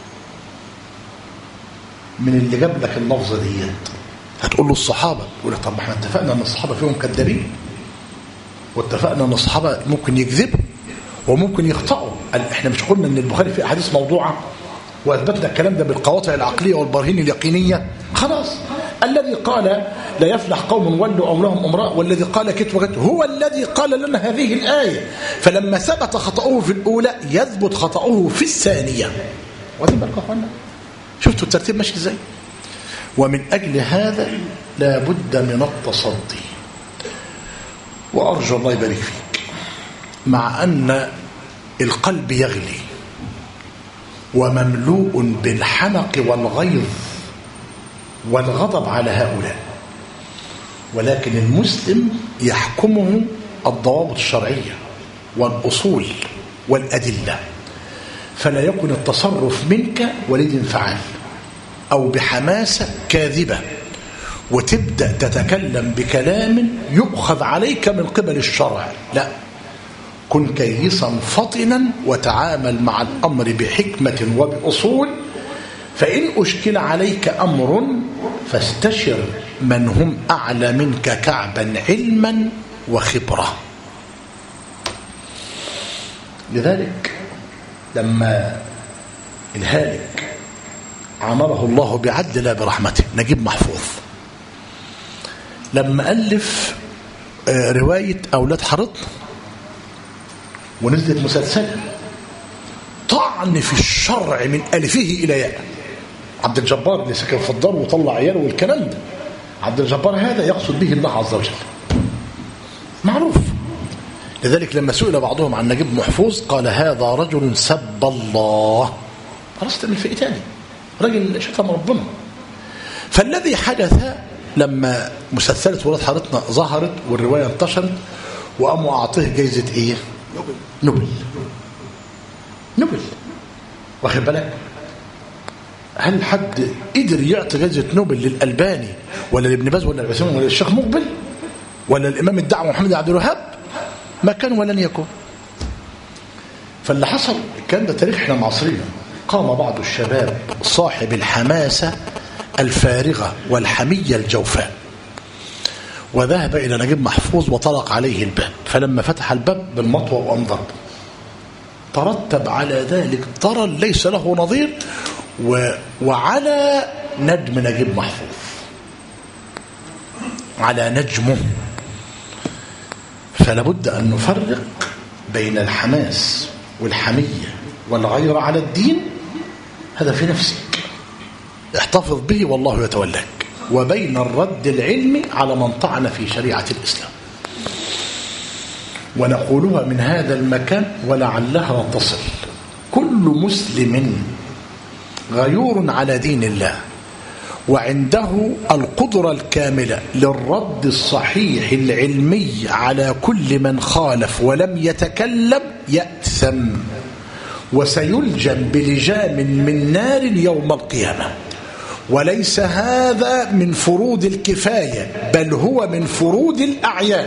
من اللي جاب لك اللفظة ديت؟ هتقول له الصحابة. يقول لك طب احنا اتفقنا ان الصحابة فيهم كذابين، واتفقنا ان الصحابة ممكن يكذبوا وممكن يخطئوا. قال احنا مش قلنا ان البخاري فيه احاديث موضوعة واثبتنا الكلام ده بالقواطع العقلية والبراهين اليقينية؟ خلاص. الذي قال لا يفلح قوم ولوا امرهم امراء، والذي قال كت وكت هو الذي قال لنا هذه الآية. فلما ثبت خطأه في الأولى يثبت خطأه في الثانية. واخدين بالكم يا اخوانا؟ شفتوا الترتيب ماشي ازاي؟ ومن أجل هذا لا بد من التصدي. وأرجو الله يبارك فيك، مع أن القلب يغلي ومملوء بالحنق والغيظ والغضب على هؤلاء، ولكن المسلم يحكمه الضوابط الشرعية والأصول والأدلة، فلا يكن التصرف منك وليد انفعال أو بحماسة كاذبة وتبدأ تتكلم بكلام يؤخذ عليك من قبل الشرع. لا، كن كيسا فطنا وتعامل مع الأمر بحكمة وبأصول، فإن أشكل عليك أمر فاستشر من هم أعلى منك كعبا علما وخبرة. لذلك لما الهالك عمره الله بعدل لا برحمته نجيب محفوظ، لما ألف رواية أولاد حارتنا ونزلت مسلسلة طعن في الشرع من ألفه إلى ياء، عبد الجبار اللي سكن في الدار وطلع عياله والكلام ده، عبد الجبار هذا يقصد به الله عز وجل معروف. لذلك لما سئل بعضهم عن نجيب محفوظ قال هذا رجل سب الله، خلاص من فئة تاني، رجل شتم ربنا. فالذي حدث لما مسلسلة ولاد حارتنا ظهرت والرواية انتشرت وقاموا أعطيه جايزة إيه؟ نوبل. واخد بالك؟ هل حد قدر يعطي جائزة نوبل للألباني ولا لابن باز ولا العثيمين ولا الشيخ مقبل ولا الإمام الدعوة محمد عبد الوهاب؟ ما كان ولن يكون. فاللي حصل كان ده تاريخ احنا معاصرين. قام بعض الشباب صاحب الحماسة الفارغة والحمية الجوفاء وذهب إلى نجيب محفوظ وطرق عليه الباب، فلما فتح الباب بالمطوى وقام ضربه. ترتب على ذلك ضرر ليس له نظير وعلى ندم نجيب محفوظ، على نجمه. فلابد أن نفرق بين الحماس والحمية والغيرة على الدين، هذا في نفسك احتفظ به والله يتولاك، وبين الرد العلمي على من طعن في شريعة الإسلام. ونقولها من هذا المكان ولعلها تصل. كل مسلم غيور على دين الله وعنده القدرة الكاملة للرد الصحيح العلمي على كل من خالف ولم يتكلم يأثم وسيلجم بلجام من نار يوم القيامة. وليس هذا من فروض الكفاية بل هو من فروض الأعيان.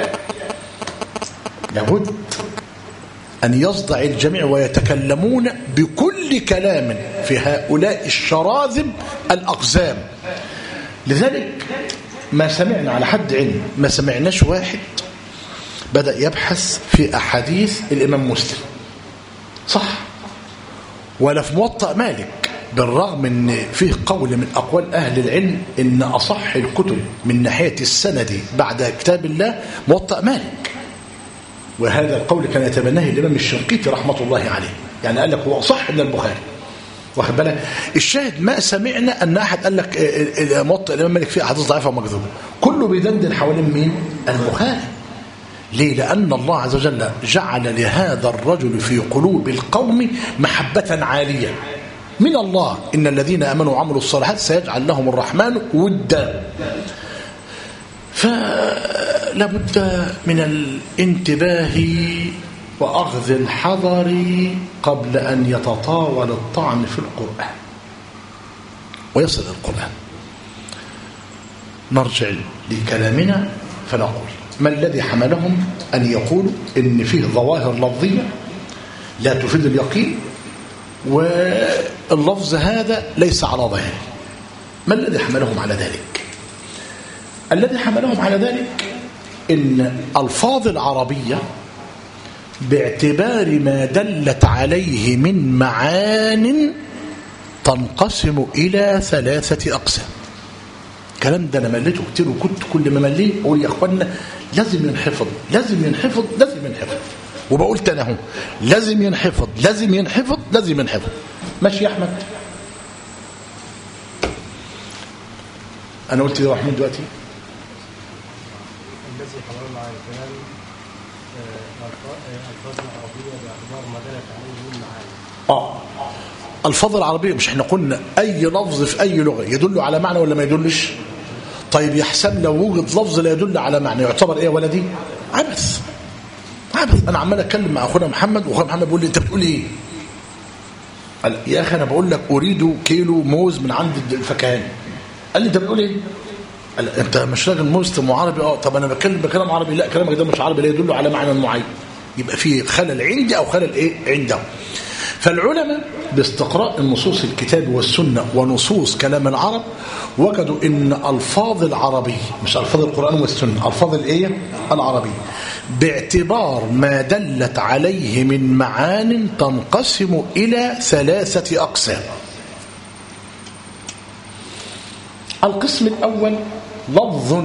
لابد أن يصدع الجميع ويتكلمون بكل كلام في هؤلاء الشراذم الأقزام. لذلك ما سمعنا على حد علم ما سمعناش واحد بدأ يبحث في أحاديث الإمام مسلم صح ولا في موطأ مالك، بالرغم ان فيه قول من أقوال أهل العلم إن أصح الكتب من ناحية السند بعد كتاب الله موطأ مالك، وهذا القول كان يتبناه الإمام الشنقيطي رحمة الله عليه، يعني قال لك هو أصح من البخاري. واخد بالك؟ الشاهد ما سمعنا أن أحد قال لك موطأ الإمام مالك فيه أحاديث ضعيفة ومكذوبة، كله بيدندن حوالين مين؟ البخاري. ليه؟ لأن الله عز وجل جعل لهذا الرجل في قلوب القوم محبة عالية من الله، إن الذين آمنوا وعملوا الصالحات سيجعل لهم الرحمن ودا. فلا بد من الانتباه وأخذ الحذر قبل أن يتطاول الطعن في القرآن ويصل القرآن. نرجع لكلامنا فنقول ما الذي حملهم أن يقولوا إن فيه ظواهر لفظية لا تفيد اليقين واللفظ هذا ليس على ظاهره؟ ما الذي حملهم على ذلك؟ الذي حملهم على ذلك إن ألفاظ العربية باعتبار ما دلت عليه من معان تنقسم إلى 3 أقسام. الكلام ده أنا مليته كتير، وكنت كل ما مليه أقول يا أخوانا لازم ينحفظ لازم ينحفظ لازم ينحفظ، وبقول تاني اهو لازم ينحفظ لازم ينحفظ لازم ينحفظ. ماشي يا أحمد؟ أنا قلت يا محمود دلوقتي الذي حملنا على الكلام الألفاظ العربية باعتبار ما دلت عليه من معاني. الفاظ العربية مش احنا قلنا أي لفظ في أي لغة يدل على معنى ولا ما يدلش؟ طيب يحسن لو وجد لفظ لا يدل على معنى يعتبر ايه يا ولدي؟ عبث. عبث. انا عمال اتكلم مع اخونا محمد واخونا محمد بيقول لي انت بتقول ايه؟ قال يا اخي انا بقول لك اريد كيلو موز من عند الفكهاني. قال لي انت بتقول ايه؟ قال انت مش راجل مسلم وعربي؟ طب انا بتكلم بكلام عربي. لا كلامك ده مش عربي، لا يدل على معنى معين. يبقى في خلل عندي أو خلل عنده. فالعلماء باستقراء النصوص الكتاب والسنة ونصوص كلام العرب وجدوا إن ألفاظ العربي مش ألفاظ القرآن والسنة، ألفاظ العربي باعتبار ما دلت عليه من معان تنقسم إلى 3 أقسام. القسم الأول لفظ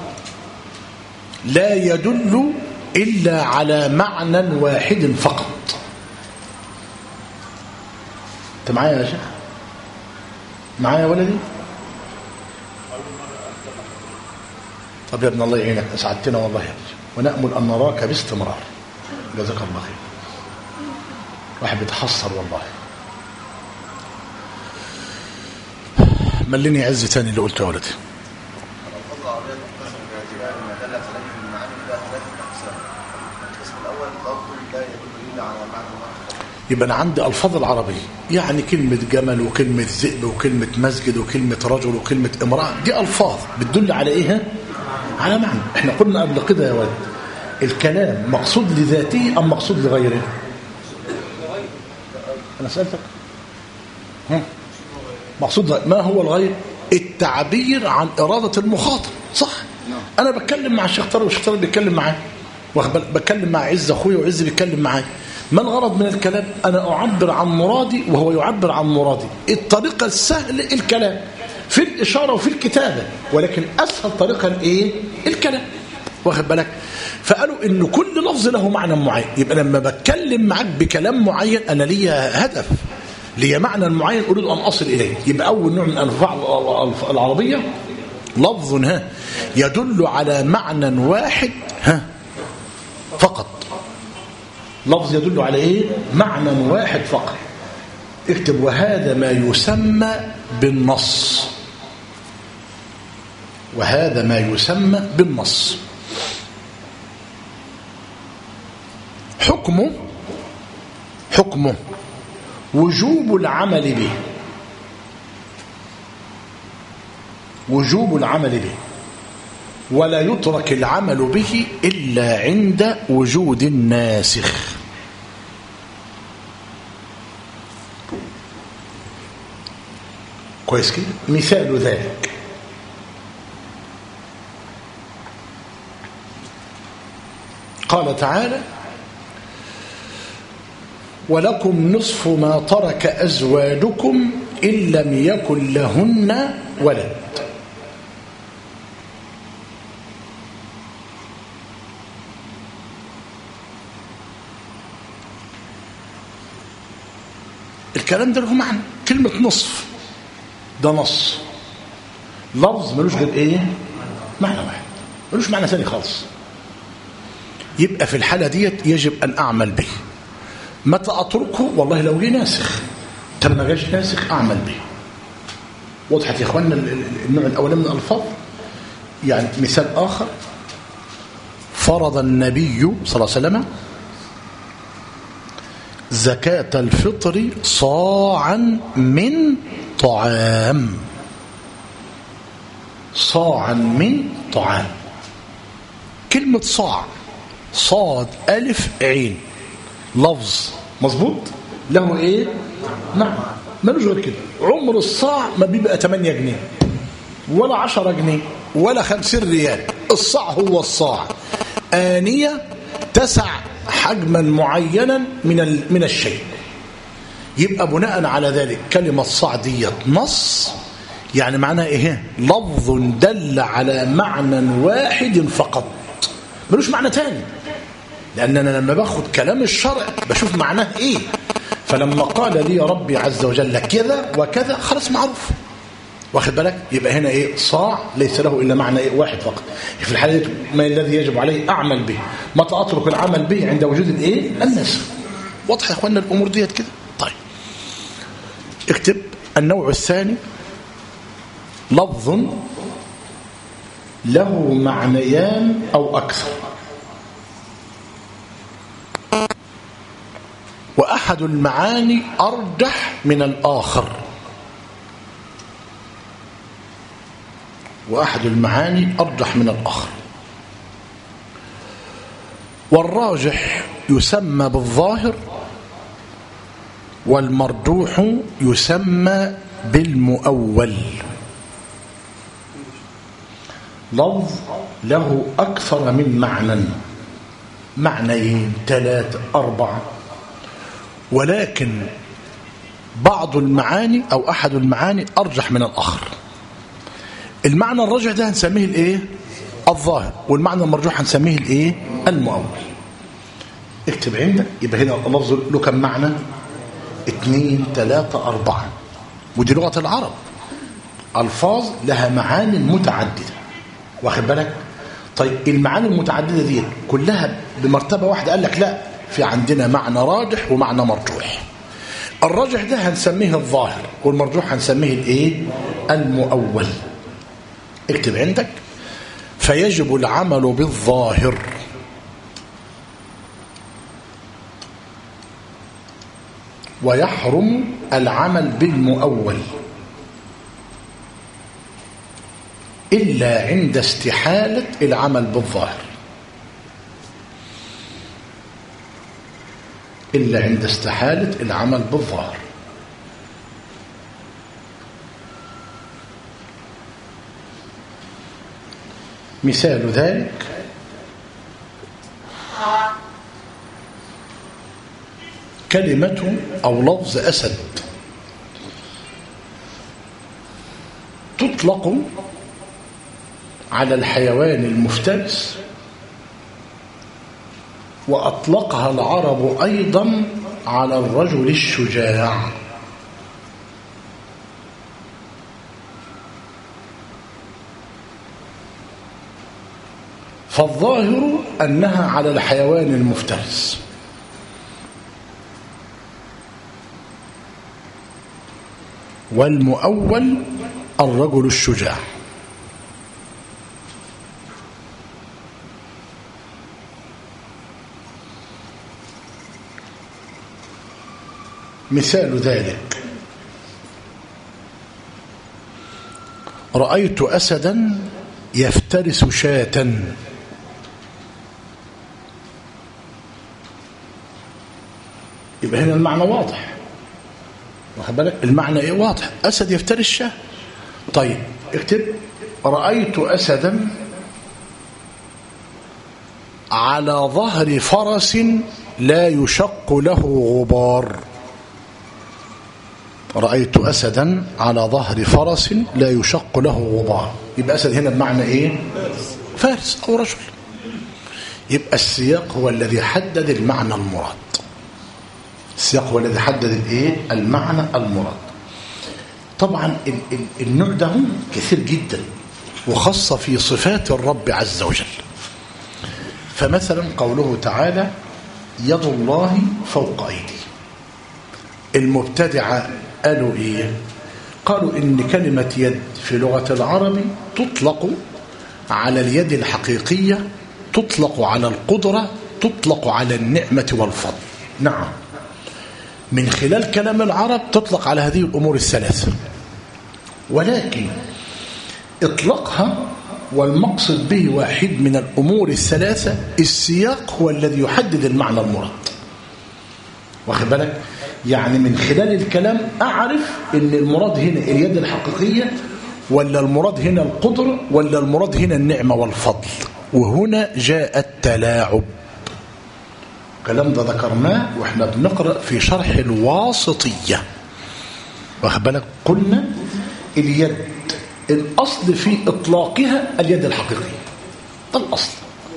لا يدل إلا على معنى واحد فقط. أنت معايا يا شيخ؟ معايا يا ولدي؟ طب يا ابن الله يعينك، أسعدتنا والله يا ابني، ونأمل أن نراك باستمرار. جزاك الله خير. واحد بيتحسر والله. مليني عز تاني اللي قلته يا ولدي. يبقى أنا عندي ألفاظ العربية، يعني كلمة جمل وكلمة ذئب وكلمة مسجد وكلمة رجل وكلمة امرأة، دي ألفاظ بتدل على إيه؟ على معنى. احنا قلنا قبل كده يا ولد الكلام مقصود لذاته أم مقصود لغيره؟ أنا سألتك مقصود ما هو الغير؟ التعبير عن إرادة المخاطب، صح؟ أنا بتكلم مع الشيخ طارق والشيخ طارق بيتكلم معاه، بتكلم مع عز أخويا وعز بيتكلم معاه. ما الغرض من الكلام؟ أنا أعبر عن مرادي وهو يعبر عن مرادي. الطريقة السهلة الكلام في الإشارة وفي الكتابة، ولكن أسهل طريقة الكلام، واخد بالك؟ فقالوا إن كل لفظ له معنى معين. يبقى لما بتكلم معاك بكلام معين أنا ليا هدف، ليا معنى معين أريد أن أصل إليه. يبقى أول نوع من أنواع العربية لفظ يدل على معنى واحد فقط. لفظ يدل على إيه؟ معنى واحد فقط. اكتب وهذا ما يسمى بالنص. وهذا ما يسمى بالنص. حكمه وجوب العمل به. وجوب العمل به، ولا يترك العمل به إلا عند وجود الناسخ. كويس كده؟ مثال ذلك قال تعالى ولكم نصف ما ترك أزواجكم إن لم يكن لهن ولد. الكلام ده له معنى. كلمة نصف ده نص، لفظ ملوش غير ايه؟ معنى واحد، ملوش معنى ثاني خالص. يبقى في الحالة ديت يجب أن أعمل به. متى أتركه؟ والله لو جه ناسخ. طب ما جاش ناسخ أعمل به. وضحت يا إخواننا النوع الأولاني من الألفاظ؟ يعني مثال آخر، فرض النبي صلى الله عليه وسلم زكاة الفطر صاعا من طعام. صاعا من طعام. كلمة صاع، صاد ألف عين، لفظ مظبوط، له ايه؟ نعم، ملوش غير كده. عمر الصاع ما بيبقى 8 جنيه ولا 10 جنيه ولا 50 ريال. الصاع هو الصاع، آنية تسع حجما معينا من الشيء. يبقى بناء على ذلك كلمة صاع ديت نص، يعني معناها ايه؟ لفظ دل على معنى واحد فقط، ملوش معنى تاني. لأن أنا لما باخد كلام الشرع بشوف معناه ايه. فلما قال لي ربي عز وجل كذا وكذا خلاص معروف، واخد بالك؟ يبقى هنا ايه؟ صاع ليس له إلا معنى إيه؟ واحد فقط. في الحالة دي ما الذي يجب عليه؟ أعمل به. متى أترك العمل به؟ عند وجود الايه؟ النسخ. واضح يا اخوانا الأمور ديت كده؟ طيب اكتب النوع الثاني لفظ له معنيان أو أكثر، وأحد المعاني أرجح من الآخر. وأحد المعاني أرجح من الآخر، والراجح يسمى بالظاهر والمرجوح يسمى بالمؤول. لفظ له أكثر من معنى، معنيين 3 4، ولكن بعض المعاني أو أحد المعاني أرجح من الآخر. المعنى الراجح ده هنسميه الايه؟ الظاهر، والمعنى المرجوح هنسميه الايه؟ المؤول. اكتب عندك. يبقى هنا اللفظ له كم معنى؟ 2 3 4. ودي لغة العرب، ألفاظ لها معاني متعددة، واخد بالك؟ طيب المعاني المتعددة دي كلها بمرتبة واحدة؟ قال لك لا، في عندنا معنى راجح ومعنى مرجوح. الراجح ده هنسميه الظاهر، والمرجوح هنسميه الايه؟ المؤول. اكتب عندك. فيجب العمل بالظاهر ويحرم العمل بالمؤول إلا عند استحالة العمل بالظاهر. إلا عند استحالة العمل بالظاهر. مثال ذلك كلمة أو لفظ أسد تطلق على الحيوان المفترس، وأطلقها العرب أيضا على الرجل الشجاع. فالظاهر أنها على الحيوان المفترس، والمؤول الرجل الشجاع. مثال ذلك رأيت أسدا يفترس شاة. يبقى هنا المعنى واضح، واخد بالك؟ المعنى ايه؟ واضح. أسد يفترس شاة. طيب اكتب رأيت أسدا على ظهر فرس لا يشق له غبار. رأيت أسدا على ظهر فرس لا يشق له غبار. يبقى أسد هنا بمعنى ايه؟ فارس أو رجل. يبقى السياق هو الذي حدد المعنى المراد. السياق هو الذي حدد الايه؟ المعنى المراد. طبعا النوع ده كثير جدا، وخاصة في صفات الرب عز وجل. فمثلا قوله تعالى يد الله فوق أيدي. المبتدعة قالوا ايه؟ قالوا ان كلمة يد في لغة العرب تطلق على اليد الحقيقية، تطلق على القدرة، تطلق على النعمة والفضل. نعم، من خلال كلام العرب تطلق على هذه الأمور الثلاثة، ولكن إطلاقها والمقصد به واحد من الأمور الثلاثة. السياق هو الذي يحدد المعنى المراد، واخد بالك؟ يعني من خلال الكلام أعرف إن المراد هنا اليد الحقيقية، ولا المراد هنا القدرة، ولا المراد هنا النعمة والفضل. وهنا جاء التلاعب. الكلام ده ذكرناه واحنا بنقرأ في شرح الواسطية، واخد بالك؟ قلنا اليد الأصل في إطلاقها اليد الحقيقية، ده الأصل،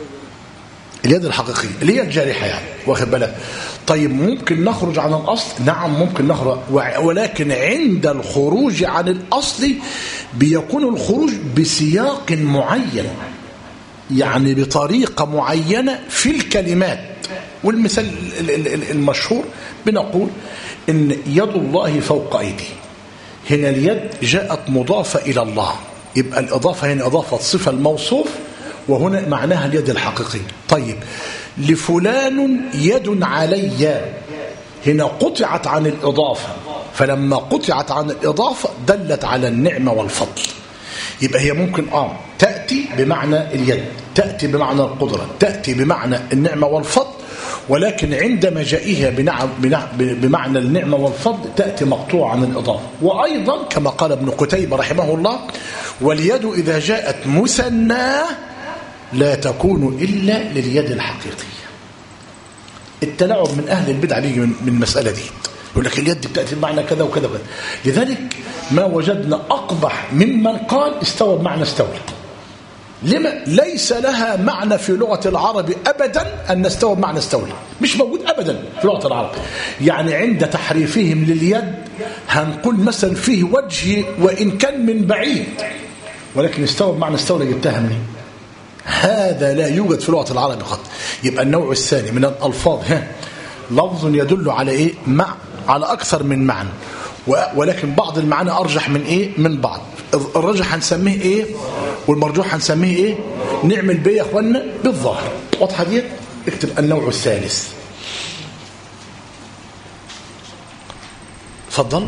اليد الحقيقية اللي هي الجارحة يعني، واخد بالك؟ طيب ممكن نخرج عن الأصل؟ نعم ممكن نخرج، ولكن عند الخروج عن الأصل بيكون الخروج بسياق معين، يعني بطريقة معينة في الكلمات. والمثال المشهور بنقول إن يد الله فوق أيدي. هنا اليد جاءت مضافة إلى الله، يبقى الإضافة هنا إضافة صفة الموصوف، وهنا معناها اليد الحقيقية. طيب لفلان يد علي، هنا قطعت عن الإضافة، فلما قطعت عن الإضافة دلت على النعمة والفضل. يبقى هي ممكن تأتي بمعنى اليد، تأتي بمعنى القدرة، تأتي بمعنى النعمة والفضل، ولكن عند مجائها بمعنى النعمة والفضل تأتي مقطوعة عن الإضافة. وأيضا كما قال ابن قتيبة رحمه الله: واليد إذا جاءت مثناه لا تكون إلا لليد الحقيقية. التلاعب من أهل البدع بيجي من المسألة دي، يقول لك اليد بتأتي بمعنى كذا وكذا وكذا. لذلك ما وجدنا أقبح ممن قال استوى بمعنى استولى. لما؟ ليس لها معنى في لغة العرب أبدا أن استوى بمعنى استولى، مش موجود أبدا في لغة العرب. يعني عند تحريفهم لليد هنقول مثلا فيه وجه وإن كان من بعيد، ولكن استوى بمعنى استولى جبتها منين؟ هذا لا يوجد في لغة العرب خط. يبقى النوع الثاني من الألفاظ لفظ يدل على إيه؟ على أكثر من معنى، ولكن بعض المعاني أرجح من إيه؟ من بعض. الرجح هنسميه إيه؟ والمرجوح هنسميه إيه؟ نعمل بيه يا أخوانا بالظاهر. واضحة دي؟ اكتب النوع الثالث. فضل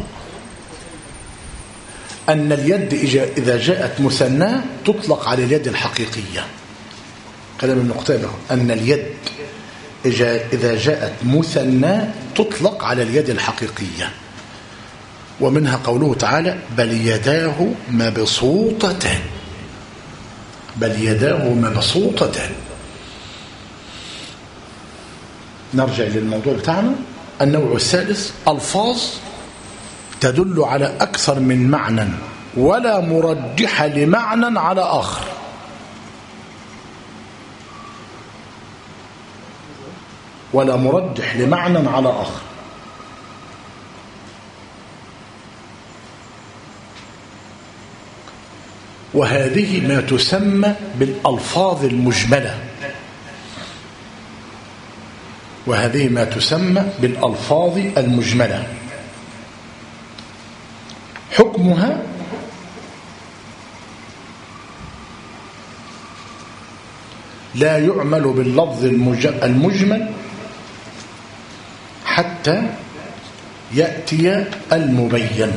أن اليد إذا جاءت مثناه تطلق على اليد الحقيقية. كلام ابن قتيبة: أن اليد إذا جاءت مثناه تطلق على اليد الحقيقية. ومنها قوله تعالى: بل يداه مبسوطتان. بل يداه مبسوطتان. نرجع للموضوع بتاعنا. النوع الثالث ألفاظ تدل على أكثر من معنى ولا مرجح لمعنى على آخر. ولا مرجح لمعنى على آخر. وهذه ما تسمى بالألفاظ المجملة. وهذه ما تسمى بالألفاظ المجملة. حكمها لا يعمل باللفظ المجمل حتى يأتي المبين.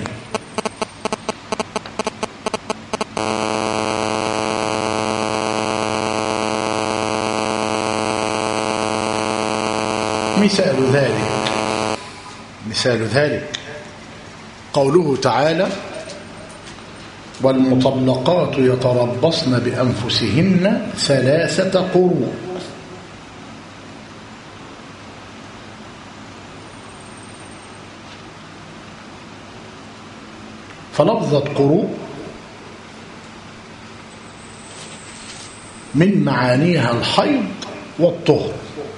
مثال ذلك قوله تعالى: والمطلقات يتربصن بأنفسهن 3 قروء. فلفظة قروء من معانيها الحيض والطهر.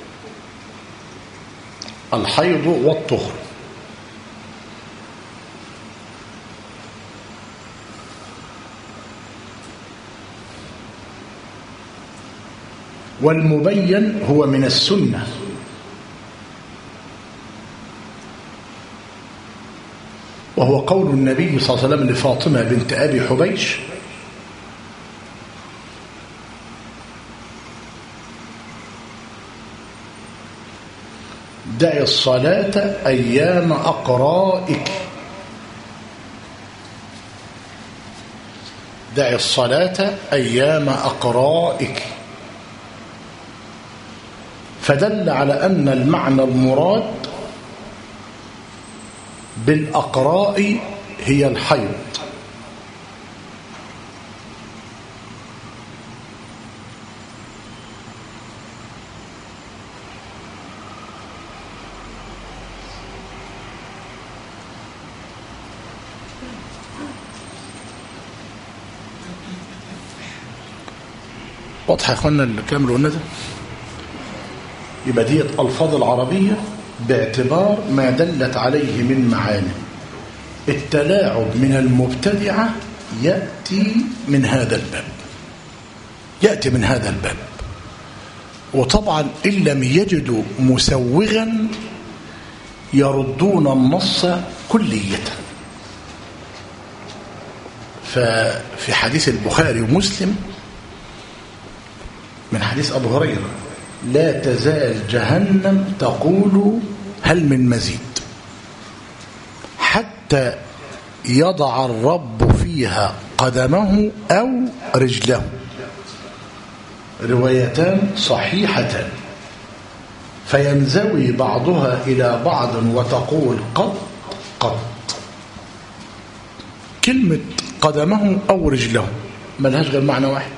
الحيض والطهر. والمبين هو من السنة. وهو قول النبي صلى الله عليه وسلم لفاطمة بنت أبي حبيش: دعي الصلاة أيام أقرائك. دعي الصلاة أيام أقرائك. فدل على أن المعنى المراد بالأقراء هي الحيض. واضح يا اخوانا الكلام اللي قلنا ده؟ يبقى دي الألفاظ العربية باعتبار ما دلت عليه من معاني. التلاعب من المبتدعة يأتي من هذا الباب. يأتي من هذا الباب. وطبعا إن لم يجدوا مسوغا يردون النص كلية. ففي حديث البخاري ومسلم من حديث أبو هريرة: لا تزال جهنم تقول هل من مزيد حتى يضع الرب فيها قدمه أو رجله. روايتان صحيحتان. فينزوي بعضها إلى بعض وتقول قط قط. كلمة قدمه أو رجله ملهاش غير معنى واحد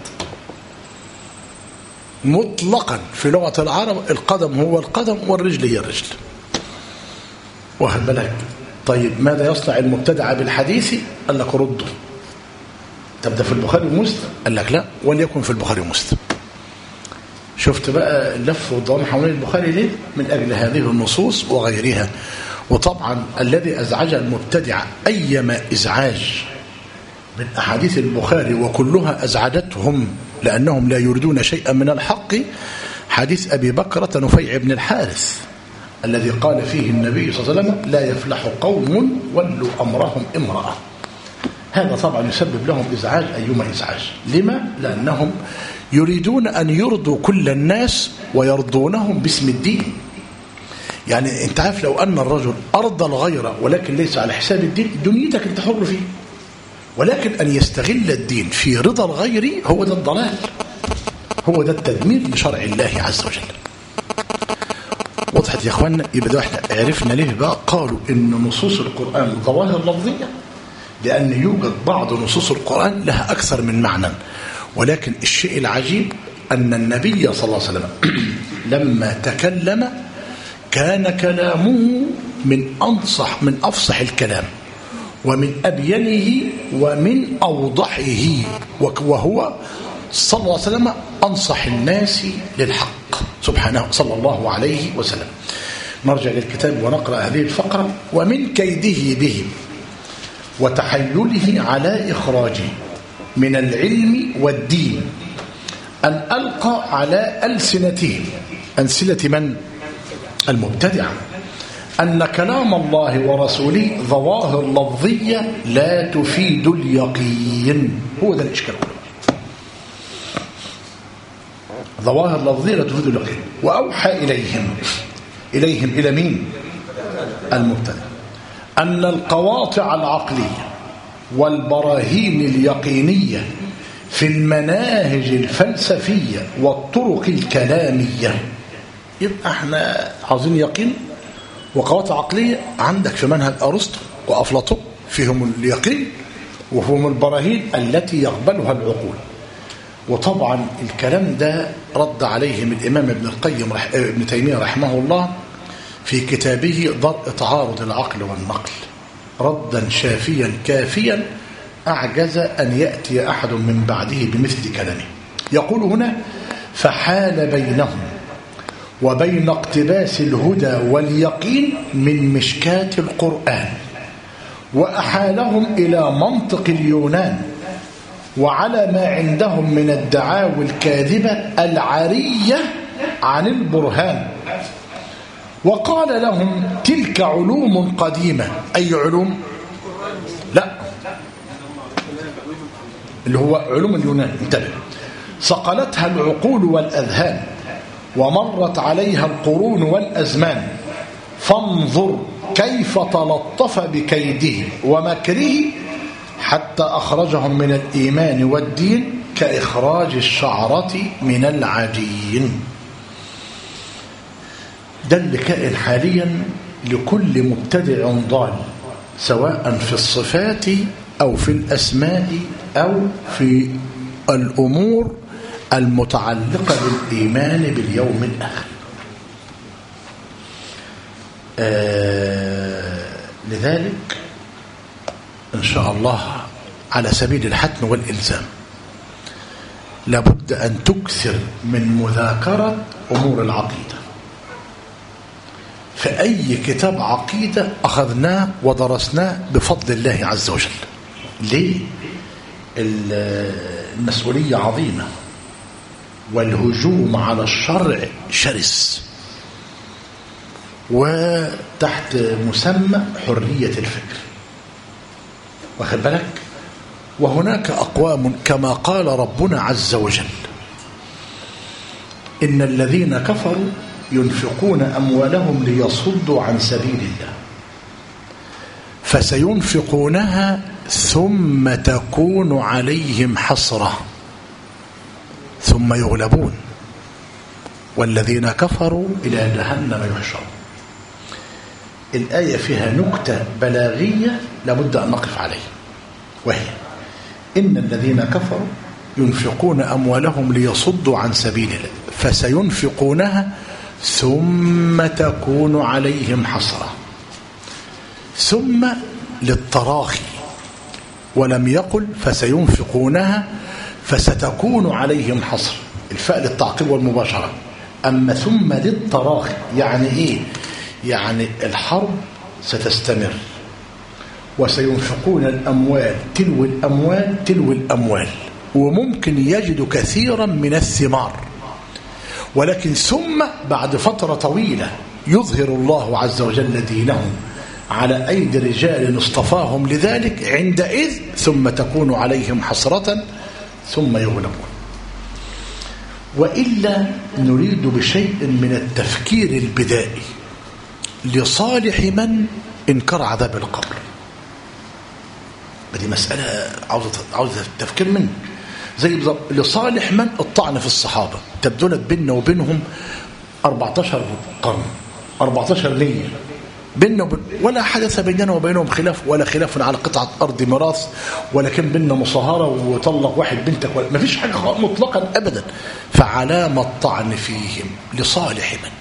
مطلقا في لغة العرب، القدم هو القدم والرجل هي الرجل. واخد بالك؟ طيب ماذا يصنع المبتدع بالحديث؟ قال لك رده. طب ده في البخاري ومسلم؟ قال لك لا، وليكن في البخاري ومسلم. شفت بقى اللف والدوران حوالين البخاري ليه؟ من أجل هذه النصوص وغيرها. وطبعا الذي أزعج المبتدع أيما إزعاج من أحاديث البخاري وكلها أزعجتهم لأنهم لا يريدون شيئا من الحق، حديث أبي بكرة نفيع بن الحارث الذي قال فيه النبي صلى الله عليه وسلم لا يفلح قوم ولوا أمرهم امرأة. هذا طبعا يسبب لهم إزعاج أيما إزعاج. لما؟ لأنهم يريدون أن يرضوا كل الناس ويرضونهم باسم الدين. يعني أنت عارف لو أن الرجل أرضى الغير ولكن ليس على حساب الدين، دنيتك أنت حر فيه، ولكن أن يستغل الدين في رضا الغير هو ده الضلال، هو ده التدمير لشرع الله عز وجل. وضحت يا أخوانا؟ يبقى احنا عرفنا ليه بقى قالوا إن نصوص القرآن ظواهر لفظية، لأن يوجد بعض نصوص القرآن لها أكثر من معنى. ولكن الشيء العجيب أن النبي صلى الله عليه وسلم لما تكلم كان كلامه من أفصح الكلام ومن أبينه ومن أوضحه، وهو صلى الله عليه وسلم أنصح الناس للحق سبحانه صلى الله عليه وسلم. نرجع للكتاب ونقرأ هذه الفقرة. ومن كيده بهم وتحيله على إخراجه من العلم والدين أن ألقى على ألسنتهم، ألسنة من؟ المبتدع، أن كلام الله ورسوله ظواهر لفظية لا تفيد اليقين. هو ده الإشكال كله، ظواهر لفظية لا تفيد اليقين. وأوحى إليهم إلى مين؟ المبتدع، أن القواطع العقلية والبراهين اليقينية في المناهج الفلسفية والطرق الكلامية. يبقى احنا عاوزين يقين وقواطع عقلية. عندك في منهج أرسطو وأفلاطون فيهم اليقين وفيهم البراهين التي يقبلها العقول. وطبعا الكلام ده رد عليهم الإمام ابن تيمية رحمه الله في كتابه درء تعارض العقل والنقل ردا شافيا كافيا أعجز أن يأتي أحد من بعده بمثل كلامه. يقول هنا: فحال بينهم وبين اقتباس الهدى واليقين من مشكاة القرآن، وأحالهم إلى منطق اليونان وعلى ما عندهم من الدعاوى الكاذبة العارية عن البرهان. وقال لهم: تلك علوم قديمة. أي علوم؟ لا، اللي هو علوم اليونان. انتبه: صقلتها العقول والأذهان ومرت عليها القرون والأزمان، فانظر كيف تلطف بكيده ومكره حتى أخرجهم من الإيمان والدين كإخراج الشعرة من العجين. ده اللي كائن حاليا لكل مبتدع ضال، سواء في الصفات أو في الأسماء أو في الأمور المتعلقة بالإيمان باليوم الآخر. لذلك إن شاء الله على سبيل الحتم والإلزام لابد أن تكثر من مذاكرة أمور العقيدة. فأي كتاب عقيدة أخذناه ودرسناه بفضل الله عز وجل. ليه؟ المسؤولية عظيمة والهجوم على الشرع شرس، وتحت مسمى حرية الفكر. واخد بالك؟ وهناك أقوام كما قال ربنا عز وجل: إن الذين كفروا ينفقون أموالهم ليصدوا عن سبيل الله فسينفقونها ثم تكون عليهم حسرة ثم يغلبون والذين كفروا إلى جهنم يحشرون. الآية فيها نكتة بلاغية لابد أن نقف عليها، وهي إن الذين كفروا ينفقون أموالهم ليصدوا عن سبيل الله فسينفقونها ثم تكون عليهم حسرة. ثم للتراخي، ولم يقل فسينفقونها فستكون عليهم حسرة، الفاء للتعقيب والمباشرة. أما ثم للتراخي يعني إيه؟ يعني الحرب ستستمر وسينفقون الأموال تلو الأموال تلو الأموال، وممكن يجدوا كثيرا من الثمار، ولكن ثم بعد فترة طويلة يظهر الله عز وجل دينه على أيدي رجال اصطفاهم لذلك، عندئذ ثم تكون عليهم حسرة ثم يغلبون. وإلا نريد بشيء من التفكير البدائي لصالح من انكر عذاب القبر. دي مسألة عاوزة التفكير منه، زي لصالح من الطعن في الصحابة. تبدلت بيننا وبينهم 14 قرن، 14 ليل بيننا ولا حدث بيننا وبينهم خلاف، ولا خلاف على قطعة أرض ميراث، ولكن بيننا مصاهرة وطلق واحد بنتك، ما فيش حاجة مطلقا أبدا. فعلامة الطعن فيهم لصالح من؟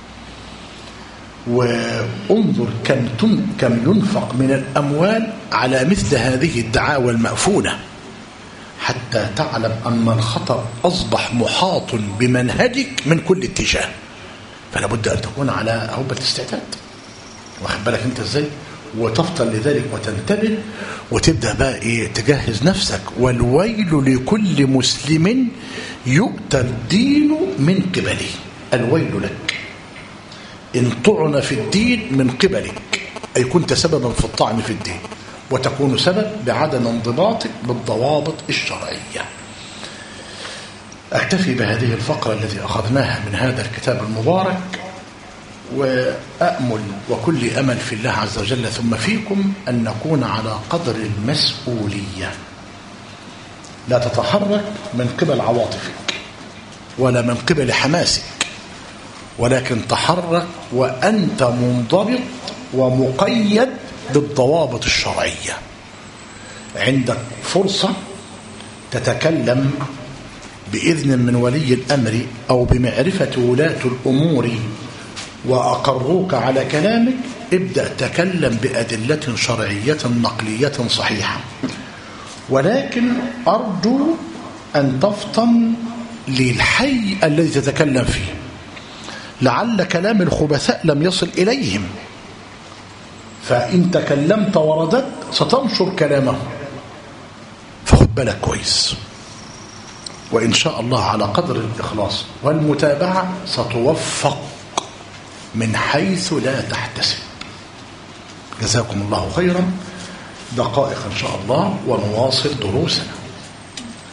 وانظر كم ينفق من الأموال على مثل هذه الدعاوى المأفونة، حتى تعلم أن الخطر أصبح محاط بمنهجك من كل اتجاه. فلا بد أن تكون على هبة استعداد، واخد بالك أنت إزاي، وتفطن لذلك وتنتبه وتبدأ بقى إيه تجهز نفسك. والويل لكل مسلم يؤتى الدين من قبله. الويل لك إن طعن في الدين من قبلك، أي كنت سببا في الطعن في الدين، وتكون سبب بعدم انضباطك بالضوابط الشرعية. أكتفي بهذه الفقرة التي أخذناها من هذا الكتاب المبارك، وأأمل وكل أمل في الله عز وجل ثم فيكم أن نكون على قدر المسؤولية، لا تتحرك من قبل عواطفك ولا من قبل حماسك، ولكن تحرك وأنت منضبط ومقيد بالضوابط الشرعية. عندك فرصة تتكلم بإذن من ولي الأمر أو بمعرفة ولاة الأمور وأقروك على كلامك، ابدأ تكلم بأدلة شرعية نقلية صحيحة، ولكن أرجو أن تفطن للحي الذي تتكلم فيه، لعل كلام الخبثاء لم يصل إليهم، فإن تكلمت وردت ستنشر كلامه، فخد بالك كويس. وإن شاء الله على قدر الإخلاص والمتابعة ستوفق من حيث لا تحتسب. جزاكم الله خيرا. دقائق إن شاء الله ونواصل دروسنا.